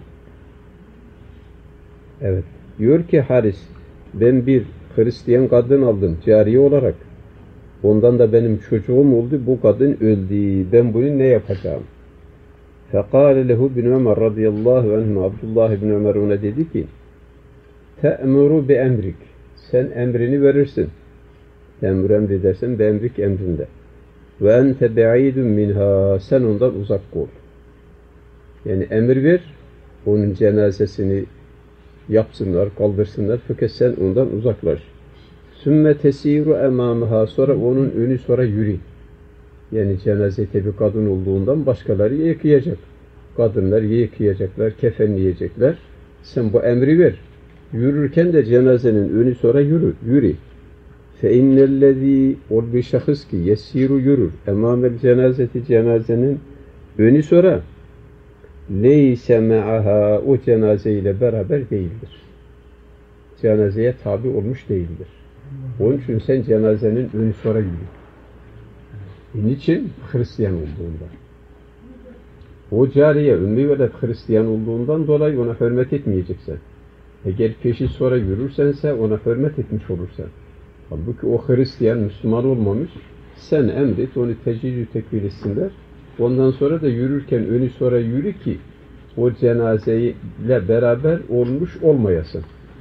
Evet. Diyor ki Haris, ben bir Hristiyan kadın aldım cariye olarak. Ondan da benim çocuğum oldu. Bu kadın öldü. Ben bunu ne yapacağım? Fekale lehu bin Ömer radıyallahu anhuma Abdullah bin Ömer ona dedi ki te'muru bi emrik. Sen emrini verirsin. Emr emredersen be emrik emrinde. Ve ente be'idun minha. Sen ondan uzak ol. Yani emir ver. Onun cenazesini yapsınlar, kaldırsınlar. Fakat sen ondan uzaklaş. Sümme tesiru emamaha. Sonra onun önü sonra yürü. Yani cenazete bir kadın olduğundan başkaları yıkayacak. Kadınlar yıkayacaklar, kefenleyecekler. Sen bu emri ver. Yürürken de cenazenin önü sonra yürü. Fe innellezî ol bir şahıs ki yesiru yürür. Emamel cenazeti cenazenin önü sonra leyse me'aha o cenazeyle beraber değildir. Cenazeye tabi olmuş değildir. Onun için sen cenazenin önü sonra yürü. Niçin? Hristiyan olduğundan. O cariye ümmi veled Hristiyan olduğundan dolayı ona hürmet etmeyeceksin. Eğer peşi sonra yürürsense ona hürmet etmiş olursan. Halbuki o Hristiyan Müslüman olmamış. Sen emret onu tecrübe tekbir etsinler. Ondan sonra da yürürken önü sonra yürü ki o cenazeyle beraber olmuş olmayasın.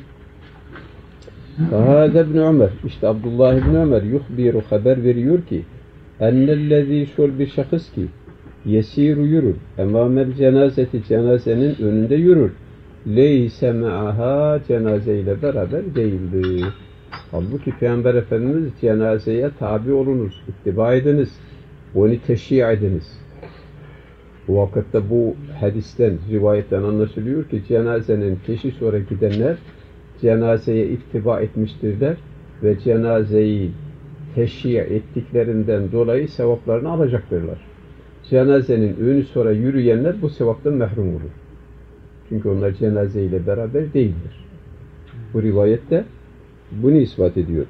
Fahâde ibn Ömer. İşte Abdullah ibn Ömer yuhbiru haber veriyor ki ennellezî şol bir şahıs ki yesiru yürür. Emâmel cenazeti cenazenin önünde yürür. Leyse me'aha cenazeyle beraber değildir. Halbuki Peygamber Efendimiz cenazeye tabi olunuz, ittiba ediniz, onu teşhi ediniz. Bu vakitte bu hadisten, rivayetten anlaşılıyor ki cenazenin peşi sonra gidenler cenazeye ittiba etmiştirler ve cenazeyi teşhi ettiklerinden dolayı sevaplarını alacaktırlar. Cenazenin önü sonra yürüyenler bu sevaptan mahrum olur. Çünkü onlar cenazeyle beraber değildir. Bu rivayette bunu ispat ediyor.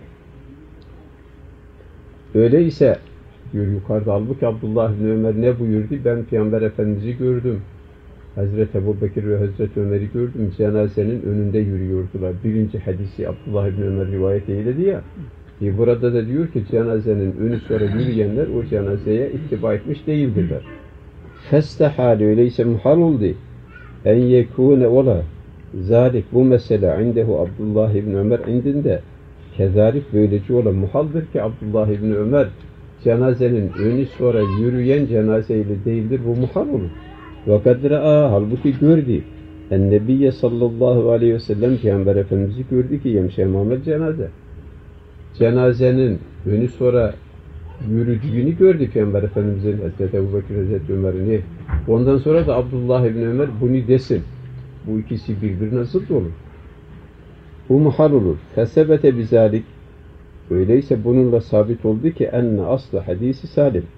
Öyleyse diyor yukarıda halbuki Abdullah bin Ömer ne buyurdu? Ben Peygamber Efendimiz'i gördüm. Hazreti Ebubekir ve Hazreti Ömer'i gördüm. Cenazenin önünde yürüyordular. Birinci hadisi Abdullah bin Ömer rivayet eyledi ya. Burada da diyor ki cenazenin önü sonra yürüyenler o cenazeye ittiba etmiş değildirler. Festehâli öyleyse muhal oldu. En yekûne ola. Zalik bu mesele indehu Abdullah ibn Ömer indinde. Kezalik böylece ola muhaldır ki Abdullah ibn Ömer cenazenin önü sonra yürüyen cenazeyle değildir. Bu muhal olur. Ve kadra halbuki gördü. En-Nebiyye sallallahu aleyhi ve sellem Peygamber Efendimiz'i gördü ki yemşe Muhammed cenaze. Cenazenin önü sonra yürüdüğünü gördü Peygamber Efendimiz'in Hazreti Ebubekir, Hazreti Ömer'in. Ondan sonra da Abdullah ibn Ömer bunu desin. Bu ikisi birbirine zıt olur. Bu muhal olur. Fesebete bizalik. Öyleyse bununla sabit oldu ki enne aslı hadisi Salim.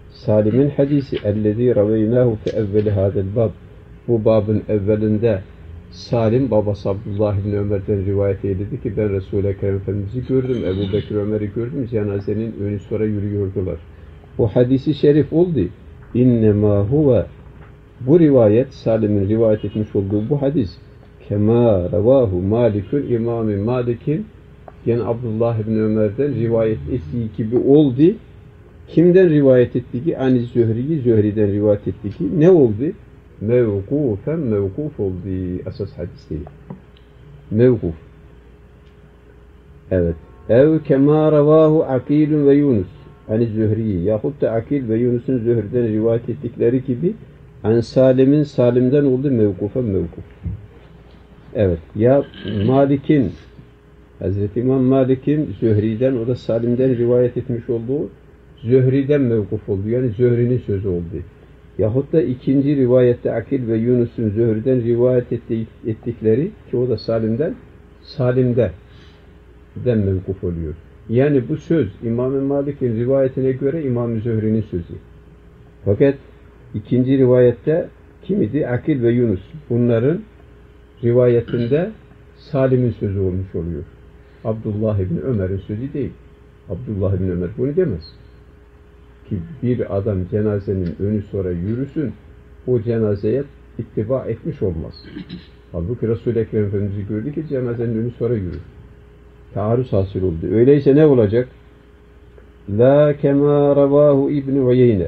Salim'in hadisi ellezî raveynahu fe evveli hâzel bab. Bu babın evvelinde Salim babası Abdullah ibn Ömer'den rivayet eyledi ki ben Resul-i Ekrem Efendimiz'i gördüm, Ebu Bekir Ömer'i gördüm, cenazenin önü sonra yürüyordular. Bu hadisi şerif oldu. İnnemâ huve, bu rivayet, Salim'in rivayet etmiş olduğu bu hadis, kemâ revâhu Malik'ün, İmam-ı Malik'in yani Abdullah ibn Ömer'den rivayet ettiği gibi oldu. Kimden rivayet etti ki? Ani Zühri'yi, Zühri'den rivayet etti ki ne oldu? Mevkufen mevkuf oldu. Asas hadis değil. Mevkuf. Evet. Ev kemâ revâhu Akîlun ve Yunus. Ani Zühri'yi. Yahut da Akîl ve Yunus'un Zühri'den rivayet ettikleri gibi an Salim'in Salim'den oldu mevkufen mevkuf. Evet. Ya Malik'in Hazreti İmam Malik'in Zühri'den o da Salim'den rivayet etmiş olduğu Zühri'den mevkuf oldu. Yani Zühri'nin sözü oldu. Yahut da ikinci rivayette Akil ve Yunus'un Zühri'den rivayet ettikleri ki o da Salim'den mevkuf oluyor. Yani bu söz İmam-ı Malik'in rivayetine göre İmam-ı Zühri'nin sözü. Fakat ikinci rivayette kim idi? Akil ve Yunus. Bunların rivayetinde Salim'in sözü olmuş oluyor. Abdullah ibn Ömer'in sözü değil. Abdullah ibn Ömer bunu demez. Ki bir adam cenazenin önü sonra yürüsün, o cenazeye ittiba etmiş olmaz. Halbuki Resul-i Ekrem Efendimiz'i gördü ki cenazenin önü sonra yürür. Taarruz hasıl oldu. Öyleyse ne olacak? La kema ravahu İbn-i Uyeyne.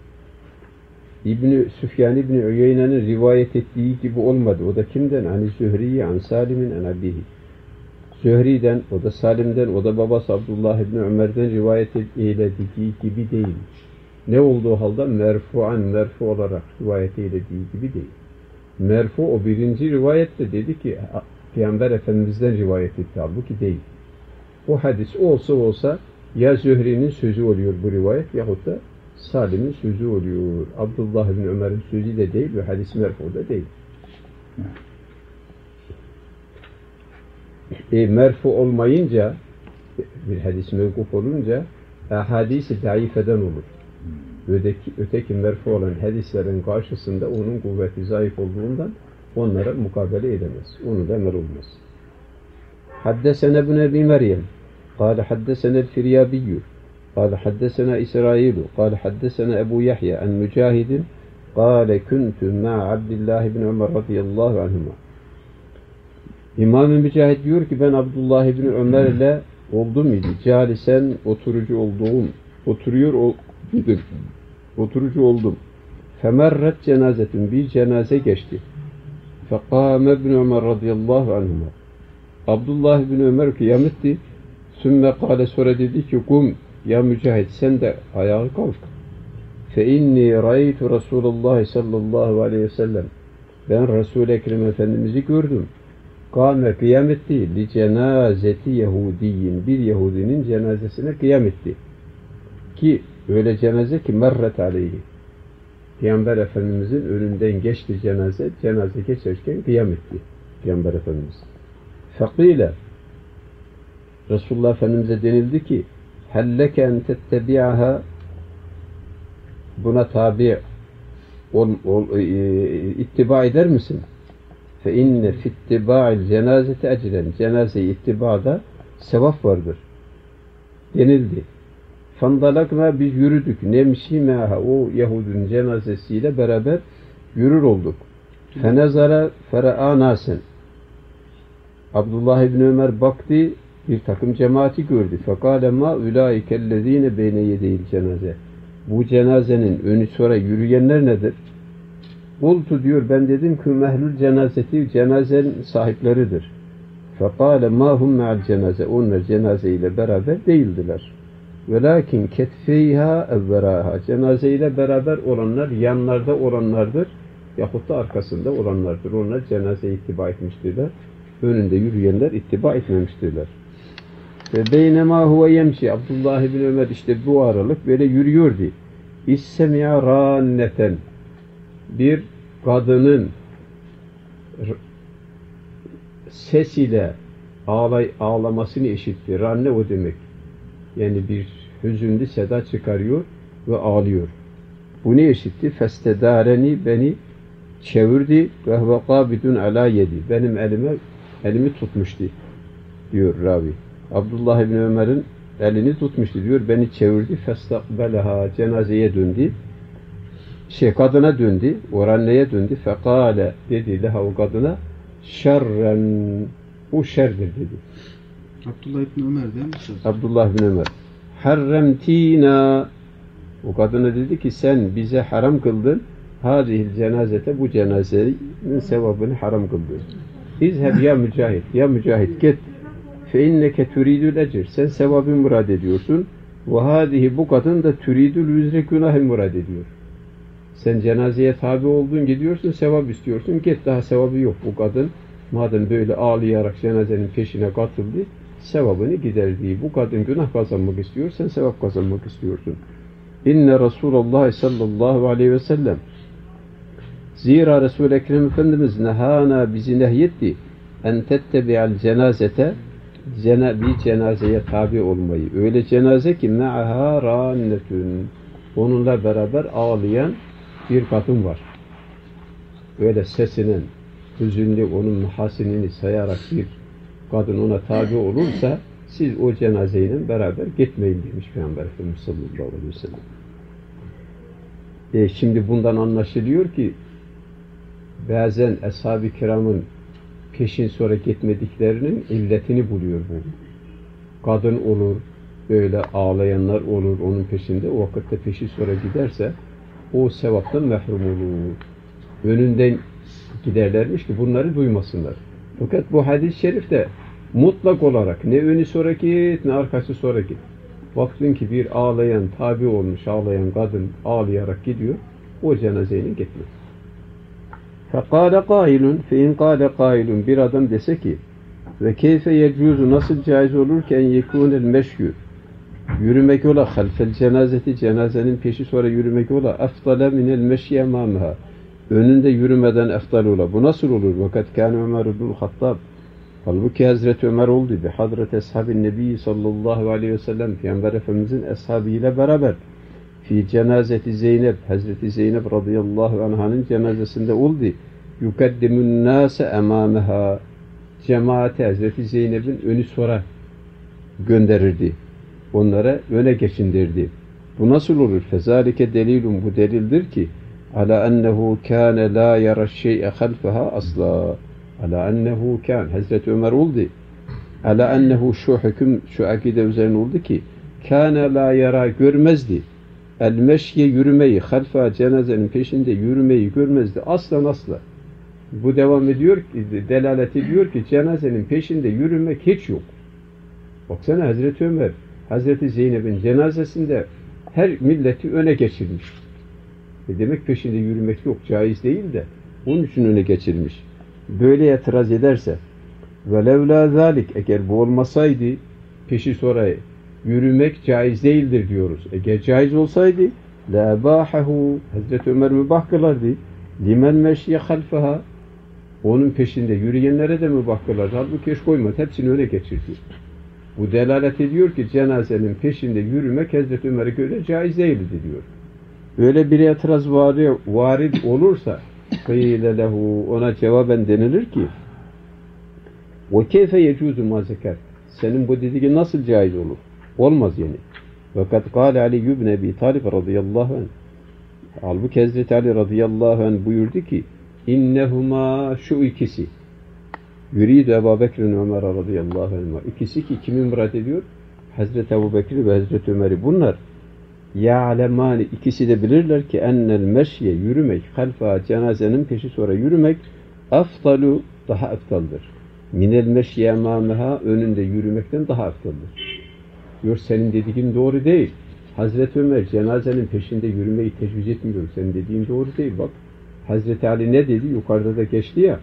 Süfyan İbn-i Uyeyne'nin rivayet ettiği gibi olmadı. O da kimden? Ani Zühri'yi, an Salim'in, an abihi. Zühri'den, o da Salim'den, o da babası Abdullah ibn Ömer'den rivayet eylediği gibi değil. Ne olduğu halde merfu olarak rivayet eylediği gibi değil. Merfu o birinci rivayette dedi ki Peygamber Efendimiz'den rivayet etti. Halbuki değil. Bu hadis olsa ya Zühri'nin sözü oluyor bu rivayet yahut da Salim'in sözü oluyor. Abdullah ibn Ömer'in sözü de değil ve hadis merfu da değil. Merfu olmayınca bir hadis mevkuf olunca hadisi daifeden olur. Öteki merfu olan hadislerin karşısında onun kuvveti zayıf olduğundan onlara mukabele edemez. Onu da emir olmaz. Haddesene ibn Ebi Meryem قال حدثنا الفريابي قال حدثنا إسرائيل قال حدثنا أبو يحيى عن مجاهد قال كنت مع عبد الله بن عمر رضي الله عنهما. İmam-ı Mücahid diyor ki ben Abdullah ibn Ömer ile oldum idi. Calisen oturucu oldum. Femerret cenazetun, bir cenaze geçti. Fekâme ibn Ömer radıyallahu anhuma. Abdullah ibn Ömer kıyam etti. Sümme kâle sonra dedi ki kum ya Mücahid sen de ayağa kalk. Fe inni ra'aytu Resulullah sallallahu aleyhi ve sellem. Ben Resul-i Ekrem Efendimiz'i gördüm. Kâme kıyam etti. Li cenazeti Yahudiyin. Bir Yahudinin cenazesine kıyam etti. Ki öyle cenaze ki merret aleyhi. Peygamber Efendimiz'in önünden geçti cenaze. Cenaze geçerken kıyam etti. Peygamber Efendimiz. Fekîle Resulullah Efendimiz'e denildi ki helleke en tettebi'aha, buna tabi ittiba eder misin? Fe inne fittiba'il cenazeti ecren, cenaze-i ittibada sevap vardır denildi. Fandalakna, biz yürüdük. Nemşi meha, o Yahud'un cenazesiyle beraber yürür olduk. Fenezara fera'a nasen. Abdullah ibn Ömer baktı, bir takım cemaati gördü. Fekâle mâ ulaikellezîne beyne yedeyil cenaze. Bu cenazenin önü sonra yürüyenler nedir? Bultu diyor, ben dedim ki mehlul cenazeti, cenazenin sahipleridir. Fekâle mâ hum me'al cenaze. Onlar cenazeyle beraber değildiler. Velakin ketfeyha evveraha. Cenazeyle beraber olanlar yanlarda olanlardır. Yahut da arkasında olanlardır. Onlar cenazeye ittiba etmiştirler. Önünde yürüyenler ittiba etmemiştirler. Ve beynema huve yemşi. Abdullah ibn Ömer işte bu aralık böyle yürüyordu. İssemi'a ranneten. Bir kadının sesiyle ağlamasını işitti. Ranne o demek. Yani bir hüzünlü seda çıkarıyor ve ağlıyor. Bu ne işitti? Festedareni, beni çevirdi ve huve kabidun ala yedi. Benim elimi tutmuştu diyor ravi. Abdullah ibn Ömer'in elini tutmuştu diyor. Beni çevirdi. Festakbelaha, cenazeye döndü. Kadına döndü. Oranneye döndü. Fekale dedi leha o kadına şerren, bu şerdir dedi. Abdullah ibn Ömer değil mi söz? Abdullah ibn Ömer. Harremtina, o kadına dedi ki sen bize haram kıldın. Hazihil cenazete, bu cenazenin sevabını haram kıldın. İzheb ya mücahit, ya mücahit git. Fe inneke turidül ecir, sen sevabı murad ediyorsun. Ve hadihi, bu kadın da turidül yüzre günahı murad ediyor. Sen cenazeye tabi oldun, gidiyorsun, sevap istiyorsun. Git, daha sevabı yok. Bu kadın madem böyle ağlayarak cenazenin peşine katıldı, sevabını giderdi. Bu kadın günah kazanmak istiyor, sen sevap kazanmak istiyorsun. İnne Resulullah sallallahu aleyhi ve sellem, zira Resul-i Ekrem Efendimiz nehana, bizi nehyetti en tettebi'al cenazete, bir cenazeye tabi olmayı. Öyle cenaze ki me'aha rannetun, onunla beraber ağlayan bir kadın var. Öyle sesinin, hüzünlü, onun muhasinini sayarak bir kadın ona tabi olursa siz o cenazeyle beraber gitmeyin demiş Peygamber Efendimiz sallallahu aleyhi ve sellem. Şimdi bundan anlaşılıyor ki bazen ashab-ı kiramın peşin sonra gitmediklerinin illetini buluyor bu. Kadın olur, böyle ağlayanlar olur onun peşinde. O vakitte peşi sonra giderse o sevaptan mahrum olur. Önünden giderlermiş ki bunları duymasınlar. Fakat bu hadis-i şerifte mutlak olarak ne önü sonra git ne arkası sonra git. Baktın ki bir ağlayan, tabi olmuş ağlayan kadın ağlayarak gidiyor, o cenazeyle gitme. فَقَالَ قَائِلٌ فَاِنْ قَالَ قَائِلٌ, bir adam dese ki ve keyfe yecuzu, nasıl caiz olur ki en yekûnel meşyû, yürümek ola halfel cenazeti, cenazenin peşi sonra yürümek ola efdale minel meşye emâmeha, önünde yürümeden efdal ola. Bu nasıl olur? Vakat kâne Ömer ibn Hattab, halbuki Hazreti Ömer oldu bi hadret ashabin nebi sallallahu aleyhi ve sellem, Peygamber Efendimizin ashabıyla beraber fi cenazeti Zeynep, Hazreti Zeynep radıyallahu anh'ın cenazesinde oldu. Yukaddimun nâse emâmeha, cemaati Hazreti Zeynep'in önü sonra gönderirdi. Onlara öne geçindirdi. Bu nasıl olur? Fezalike delilun, bu delildir ki ala ennehu kâne la yara şey'e halfaha asla. Ala ennehu kâne, Hazreti Ömer oldu. Ala ennehu, şu hüküm, şu akide üzerine oldu ki kâne la yara, görmezdi. El meşye, yürümeyi, halfa, cenazenin peşinde yürümeyi görmezdi. Aslan asla. Bu devam ediyor, delalet ediyor ki cenazenin peşinde yürümek hiç yok. Baksana Hazreti Ömer, Hazreti Zeynep'in cenazesinde her milleti öne geçirmiş. Demek peşinde yürümek yok, caiz değil de onun için öne geçirmiş. Böyle itiraz ederse وَلَوْ لَا ذَٰلِكَ, eğer bu olmasaydı peşi sonra yürümek caiz değildir diyoruz. Eğer caiz olsaydı لَاَبَاحَهُ, Hazreti Ömer mübah kılardı. لِمَنْ مَشْيَ خَلْفَهَا, onun peşinde yürüyenlere de mübah kılardı. Halbuki hiç koymadı, hepsini öne geçirdi. Bu delalet ediyor ki cenazenin peşinde yürümek Hazreti Ömer'e göre caiz değildi diyor. Öyle bir itiraz varid olursa قِيلَ لَهُ, ona cevaben denilir ki وَكَيْفَ يَجُوزُ مَا زَكَرْ, senin bu dediğin nasıl caiz olur? Olmaz yani. Fakat قال Ali ibn Ebi Talib radıyallahu anh, halbuki Hazreti Ali radıyallahu anh buyurdu ki innehuma, şu ikisi, yuridu Ebu Bekir'in Ömer radıyallahu anh, ikisi ki kimi murad ediyor? Hazreti Ebu Bekir ve Hazreti Ömer'i. Bunlar ya'lemani, ikisi de bilirler ki ennel meşye, yürümek, halfa, cenazenin peşi sonra yürümek afdalu, daha eftaldır. Minel meşye emâmeha, önünde yürümekten daha eftaldır. Diyor senin dediğin doğru değil. Hazreti Ömer cenazenin peşinde yürümeyi tecviz etmiyor. Senin dediğin doğru değil. Bak Hazreti Ali ne dedi? Yukarıda da geçti ya.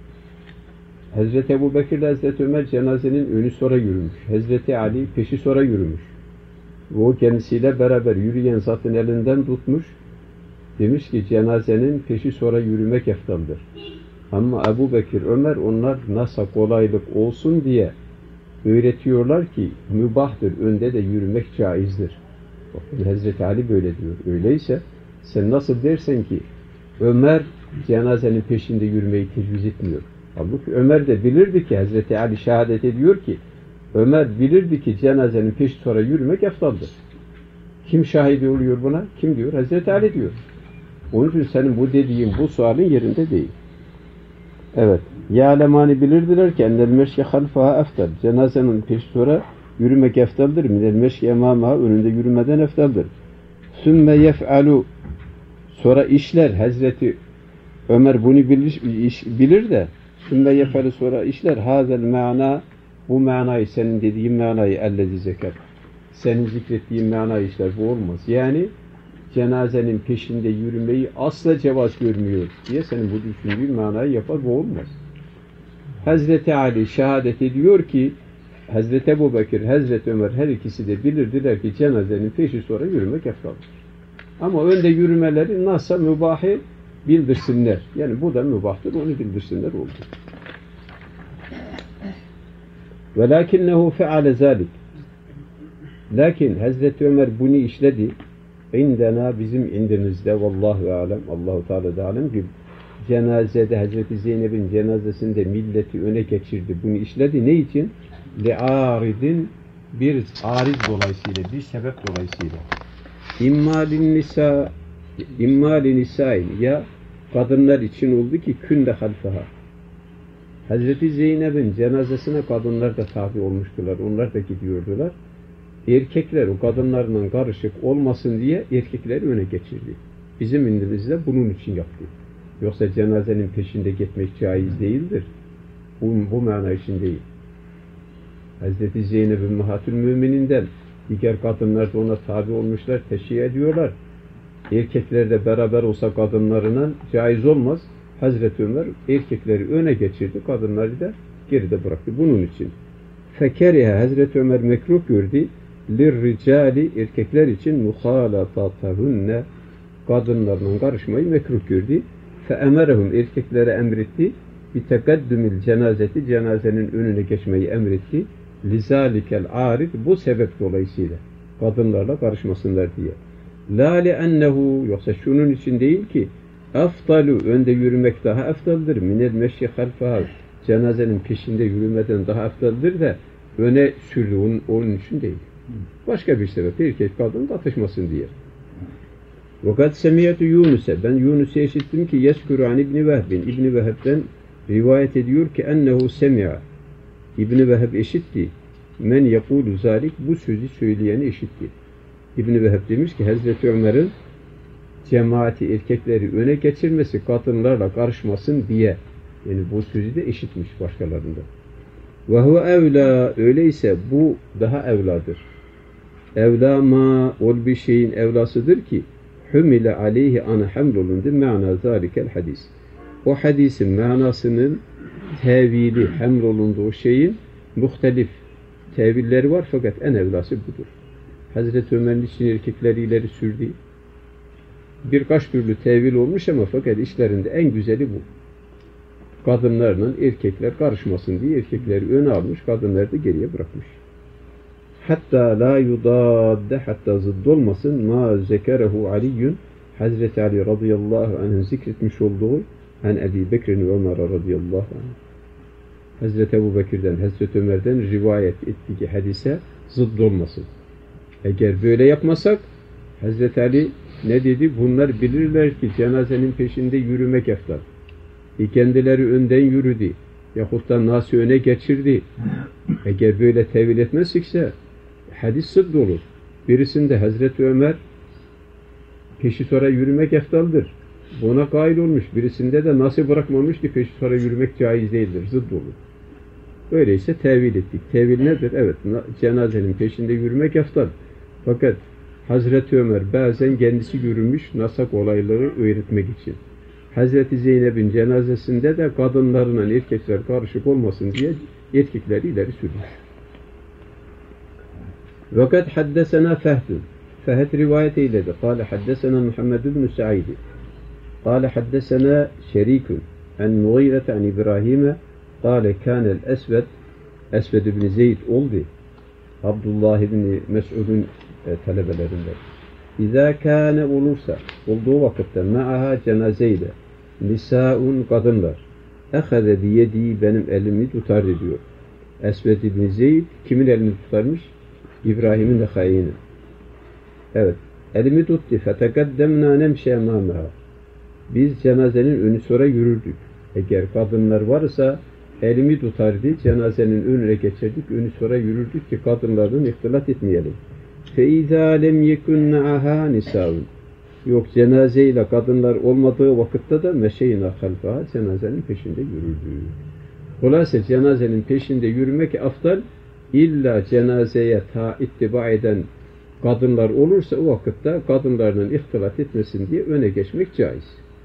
Hazreti Ebu Bekir ile Hazreti Ömer cenazenin önü sonra yürümüş. Hazreti Ali peşi sonra yürümüş. O kendisiyle beraber yürüyen zatın elinden tutmuş. Demiş ki cenazenin peşi sonra yürümek eftaldır. Ama Ebu Bekir, Ömer onlar nasıl kolaylık olsun diye öğretiyorlar ki mübahtır, önde de yürümek caizdir. Bakın Hazreti Ali böyle diyor. Öyleyse Sen nasıl dersen ki Ömer cenazenin peşinde yürümeyi tecviz etmiyor. Halbuki Ömer de bilirdi ki Hazreti Ali şehadet ediyor ki Ömer bilirdi ki cenazenin peşi sonra yürümek eftaldır. Kim şahit oluyor buna? Kim diyor? Hazreti Ali diyor. Onun için senin bu dediğin bu sualin yerinde değil. Evet. Ya'lemani bilirdiler ki ennel meşye halfaha eftal. Cenazenin peşi sonra yürümek eftaldır. Minel meşye emamaha önünde yürümeden eftaldır. Sümme yef'alu sonra işler Hazreti Ömer bunu bilir de sümme yef'alu sonra işler hazel mana bu manayı senin dediğin manayı ellezi zeker. Senin zikrettiğin manayı işler. Bu olmaz. Yani cenazenin peşinde yürümeyi asla cevaz görmüyor diye senin bu düşündüğün manayı yapar. Bu olmaz. Hazreti Ali şehadet ediyor ki Hazreti Ebubekir, Hazreti Ömer her ikisi de bilirdiler ki cenazenin peşi sonra yürümek eftaldır. Ama önde yürümeleri nasıl mübahı bildirsinler. Yani bu da mübahtır, onu bildirsinler oldu. وَلَكِنَّهُ فَعَلَ ذَلِكَ Lakin Hazreti Ömer bunu işledi. İndena bizim indimizde vallahu alem, Allahu Teala da alem gibi cenazede Hazreti Zeynep'in cenazesinde milleti öne geçirdi. Bunu işledi. Ne için? Li'aridin bir ariz dolayısıyla, bir sebep dolayısıyla. İmmalin nisain ya kadınlar için oldu ki künde halfaha. Hazreti Zeynep'in cenazesine kadınlar da tabi olmuştular. Onlar da gidiyordular. Erkekler o kadınlarla karışık olmasın diye erkekleri öne geçirdi. Bizim indimizde bunun için yaptı. Yoksa cenazenin peşinde gitmek caiz değildir. Bu mana için değil. Hazreti Zeynep'in Ummahatül Mümininden diğer kadınlar da ona tabi olmuşlar, teşhir ediyorlar. Erkekler de beraber olsa kadınlarına caiz olmaz. Hazreti Ömer erkekleri öne geçirdi, kadınları da geride bıraktı. Bunun için. Fekeriha Hazreti Ömer mekruh gördü. Lirricali erkekler için muhalatatahunne kadınlarla karışmayı mekruh gördü. Feemerehum erkeklere emretti. Bitegaddümil cenazeti cenazenin önüne geçmeyi emretti. Lizalikel arid bu sebep dolayısıyla kadınlarla karışmasınlar diye. La li'ennehu yoksa şunun için değil ki aftalu önde yürümek daha eftaldır. Minel meşyi halfaha cenazenin peşinde yürümeden daha eftaldır da öne sürdü onun için değil. Başka bir sebep erkek kadın atışmasın diye. Vakat semiyetü Yunus'e ben Yunus'u işittim ki yeskuru an İbni Vehbin İbni Vehb'den rivayet ediyor ki ennehu semi'a İbni Vehb işitti. Men yekulu zalik bu sözü söyleyeni işitti. İbni Vehb demiş ki Hazreti Ömer'in cemaati erkekleri öne geçirmesi kadınlarla karışmasın diye. Yani bu sözü de işitmiş başkalarında. Ve huve evla öyleyse bu daha evladır. Evla ma ol bir şeyin evlasıdır ki hümile aleyhi ana hamlolundu ma'na zalikel hadis. O hadisin manasının tevili hamlolunduğu şeyin muhtelif tevilleri var fakat en evlası budur. Hazreti Ömer'in için erkekleri ileri sürdü. Birkaç türlü tevil olmuş ama fakat işlerinde en güzeli bu. Kadınlarla erkekler karışmasın diye erkekleri öne almış, kadınları da geriye bırakmış. Hatta la yudadde hatta zıdd olmasın ma zekerehu Aliyyun Hazreti Ali radıyallahu anh'ın zikretmiş olduğu an Ebi Bekir'in ve Ömer radıyallahu anh. Hazreti Ebu Bekir'den, Hazreti Ömer'den rivayet ettiği hadise zıdd olmasın. Eğer böyle yapmasak Hazreti Ali ne dedi? Bunlar bilirler ki cenazenin peşinde yürümek eftal. Kendileri önden yürüdü. Yahut da nası öne geçirdi. Eğer böyle tevil etmezsikse hadis sıdd olur. Birisinde Hazreti Ömer peşi sonra yürümek eftaldır. Buna kail olmuş. Birisinde de nasıl bırakmamış ki peşi sonra yürümek caiz değildir. Zıdd olur. Öyleyse tevil ettik. Tevil nedir? Evet, cenazenin peşinde yürümek eftal. Fakat Hazreti Ömer bazen kendisi yürümüş nasak olayları öğretmek için. Hazreti Zeynep'in cenazesinde de kadınlarla erkekler karışık olmasın diye erkekleri ileri sürmüş. Vakat haddesena Fehdun. Fehd rivayet eyledi. Kale haddesena Muhammed ibn Sa'idi. Kale haddesena Şerikun. En Mughirete an İbrahim'e. Kale kânel Esved. Esved ibn Zeyd oldu. Abdullah ibn Mes'ud'un talebelerinden. İzâ kâne olursa, olduğu vakitte ma'aha cenazeyle, nisâun kadınlar, ehade biyedi benim elimi tutar diyor. Esved ibn Zeyd kimin elini tutarmış? İbrahim'in Nekhai'nin. Evet. Elimi tuttu. Fetegaddemnâ nemşe emâmeha. Biz cenazenin önü sonra yürürdük. Eğer kadınlar varsa elimi tutardı, cenazenin önüne geçerdik, önü sonra yürürdük ki kadınlardan ihtilat etmeyelim. فَاِذَا لَمْ يَكُنْ نَعَهَا نِسَاءٌ. Yok, cenazeyle kadınlar olmadığı vakitte de meşeyna halfaha, cenazenin peşinde yürürdük. Dolayısıyla cenazenin peşinde yürümek aftal, illa cenazeye ittiba eden kadınlar olursa o vakitte kadınlarının ihtilat etmesin diye öne geçmek caiz.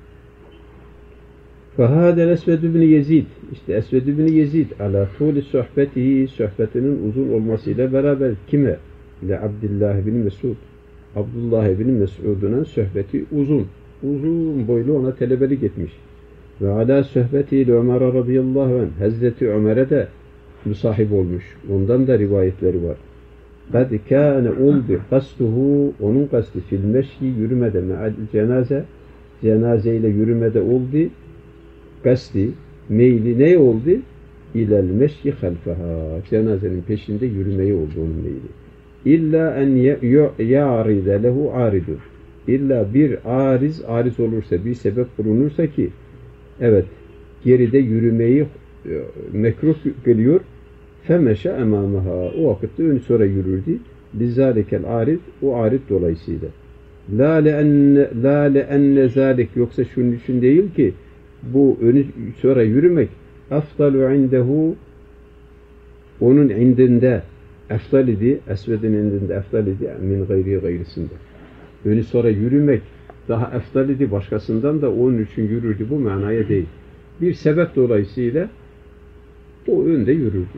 فَهَذَا الْاَسْوَدُ بْنِ يَزِيدٍ. İşte Esved ibn Yezid ala tûli sohbetihi, sohbetinin uzun olmasıyla beraber kime? İle Abdullah bin Mesud. Abdullah bin Mesud'un sohbeti uzun. Uzun boylu ona telebelik etmiş. Ve ala sohbetiyle Ömer radıyallahu anh. Hazreti Ömer'e de musahip olmuş. Ondan da rivayetleri var. قَدْ كَانَ اُلْدِ قَسْتُهُ. Onun kastı fil meşyi, yürümede me'al cenaze. Cenazeyle yürümede oldu. Kasti, meyli ne oldu? İlel meşyi halfaha. Cenazenin peşinde yürümeyi oldu onun meyli. İlla en ya'ride lehu aridun. İlla bir ariz olursa, bir sebep bulunursa ki, evet, geride yürümeyi mekruh geliyor. Femeşe emamaha. O vakitte ön sonra yürürdü. Lizalikel arid, o arid dolayısıyla. La le'enne zalik, yoksa şunun için değil ki, bu önü sonra yürümek afdalu indehu, onun indinde eftal idi, Esved'in indinde eftal idi, min gayrısında. Önü sonra yürümek daha eftal idi, başkasından da onun için yürürdü, bu manaya değil. Bir sebep dolayısıyla o önde yürürdü.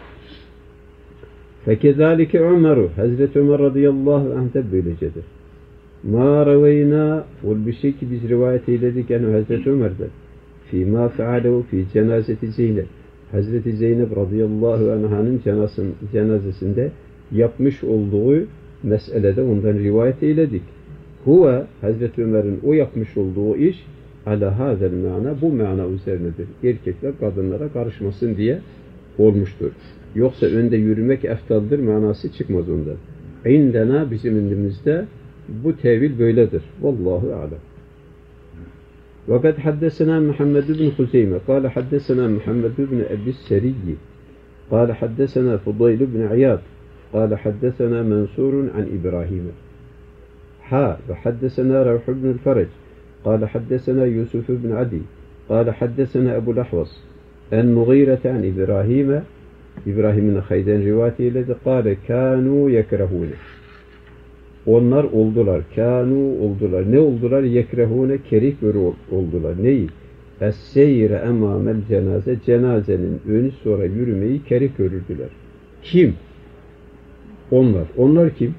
Fekezalike Ömer'u, Hazreti Ömer radıyallahu anh de böylecedir. Ma reveyna, ol bir şey ki biz rivayet eyledik yani Hazreti Ömer'den. Fîmâ fealehu fî cenazeti Zeynep. Hazreti Zeynep radıyallahu anh'ın cenazesinde yapmış olduğu meselede ondan rivayet eyledik. Huve, Hazreti Ömer'in o yapmış olduğu iş ala hazel mana, bu mana üzerinedir. Erkekler kadınlara karışmasın diye olmuştur. Yoksa önde yürümek eftaldir manası çıkmaz ondan. İndena, bizim indimizde bu tevil böyledir. Vallahu a'lem. وقد حدثنا محمد بن خزيمة قال حدثنا محمد بن أبي السري قال حدثنا فضيل بن عياض قال حدثنا منصور عن إبراهيم وحدثنا روح بن الفرج قال حدثنا يوسف بن عدي قال حدثنا أبو الأحوص المغيرة عن إبراهيم خيدان روايته الذي قال كانوا يكرهونه. Onlar oldular. Kânû oldular. Ne oldular? Yekrehûne, kerih oldular. Neyi? Es-seyre emâmel cenaze. Cenazenin önü sonra yürümeyi kerih görürdüler. Kim? Onlar. Onlar kim?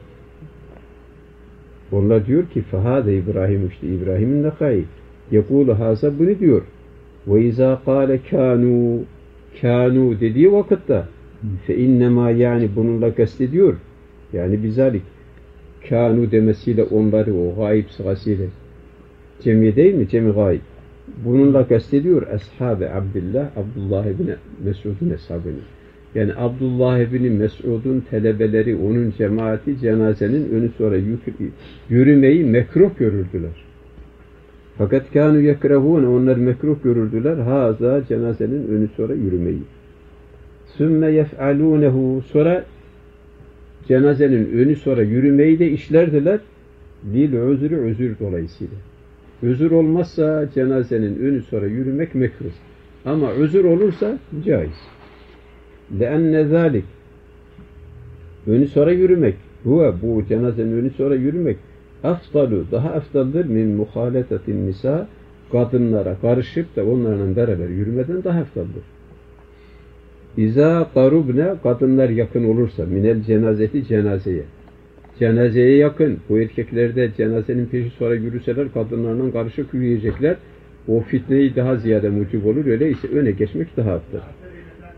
Onlar diyor ki fehâde İbrahim, işte İbrahim'in Nekhai. Yekûlu hâza, bunu diyor. Ve izâ kâle kânû dediği vakitte fe innemâ, yani bununla kastediyor. Yani bizalik kânû demesiyle onları, o gayb sırasıyla cemi değil mi? Cemi gayb. Bununla kastediyor ashab-ı Abdullah ibn Mesud'un eshabını. Yani Abdullah ibn Mesud'un talebeleri, onun cemaati cenazenin önü sonra yürümeyi mekruh görürdüler. Fakat kânû yekrehûne, onlar mekruh görürdüler. Haza, cenazenin önü sonra yürümeyi. Sümme yef'alûnehu, sonra cenazenin önü sonra yürümeyi de işlerdiler. Lil özür dolayısıyla. Özür olmazsa cenazenin önü sonra yürümek mekruh. Ama özür olursa caiz. Leenne zâlik, önü sonra yürümek, bu cenazenin önü sonra yürümek afdalu, daha afdaldır min muhaletetin nisa, kadınlara karışıp da onlarla beraber yürümeden daha afdaldır. İza qarubne, kadınlar yakın olursa, minel cenazeti, cenazeye. Cenazeye yakın, bu erkekler de cenazenin peşi sonra yürüseler, kadınlarla karışık yürüyecekler. O fitneyi daha ziyade mucib olur, öyleyse öne geçmek daha afdal.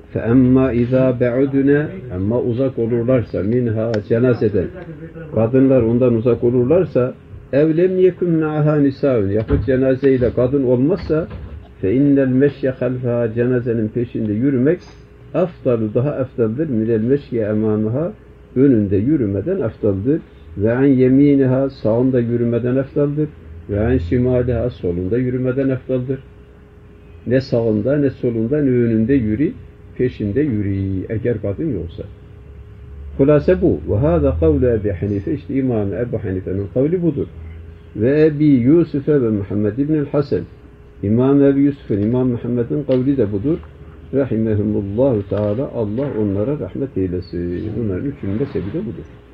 فَاَمَّا اِذَا بَعُدُنَا Ama uzak olurlarsa minha cenazeden, kadınlar ondan uzak olurlarsa, evlem yekun ma'aha nisaun, yahut cenazeyle kadın olmazsa, فَاِنَّ الْمَشْيَ خَلْفَهَا cenazenin peşinde yürümek afdalu, daha afdaldır, minel meşye emamaha, önünde yürümeden afdaldır, ve an yeminiha, sağında yürümeden afdaldır, ve an şimaliha, solunda yürümeden afdaldır. Ne sağında, ne solunda, ne önünde yürü, peşinde yürü, eğer kadın yoksa. Hulase bu. Ve hâzâ kavlu Ebu Hanife, işte İmam Ebu Hanife'nin kavli budur. Ve Ebi Yusuf'e ve Muhammed İbnül Hasan, İmam Ebu Yusuf'un, İmam Muhammed'in kavli de budur. Rahimehumullahu Teala, Allah onlara rahmet eylesin. Bunların üçünün de sebebi budur.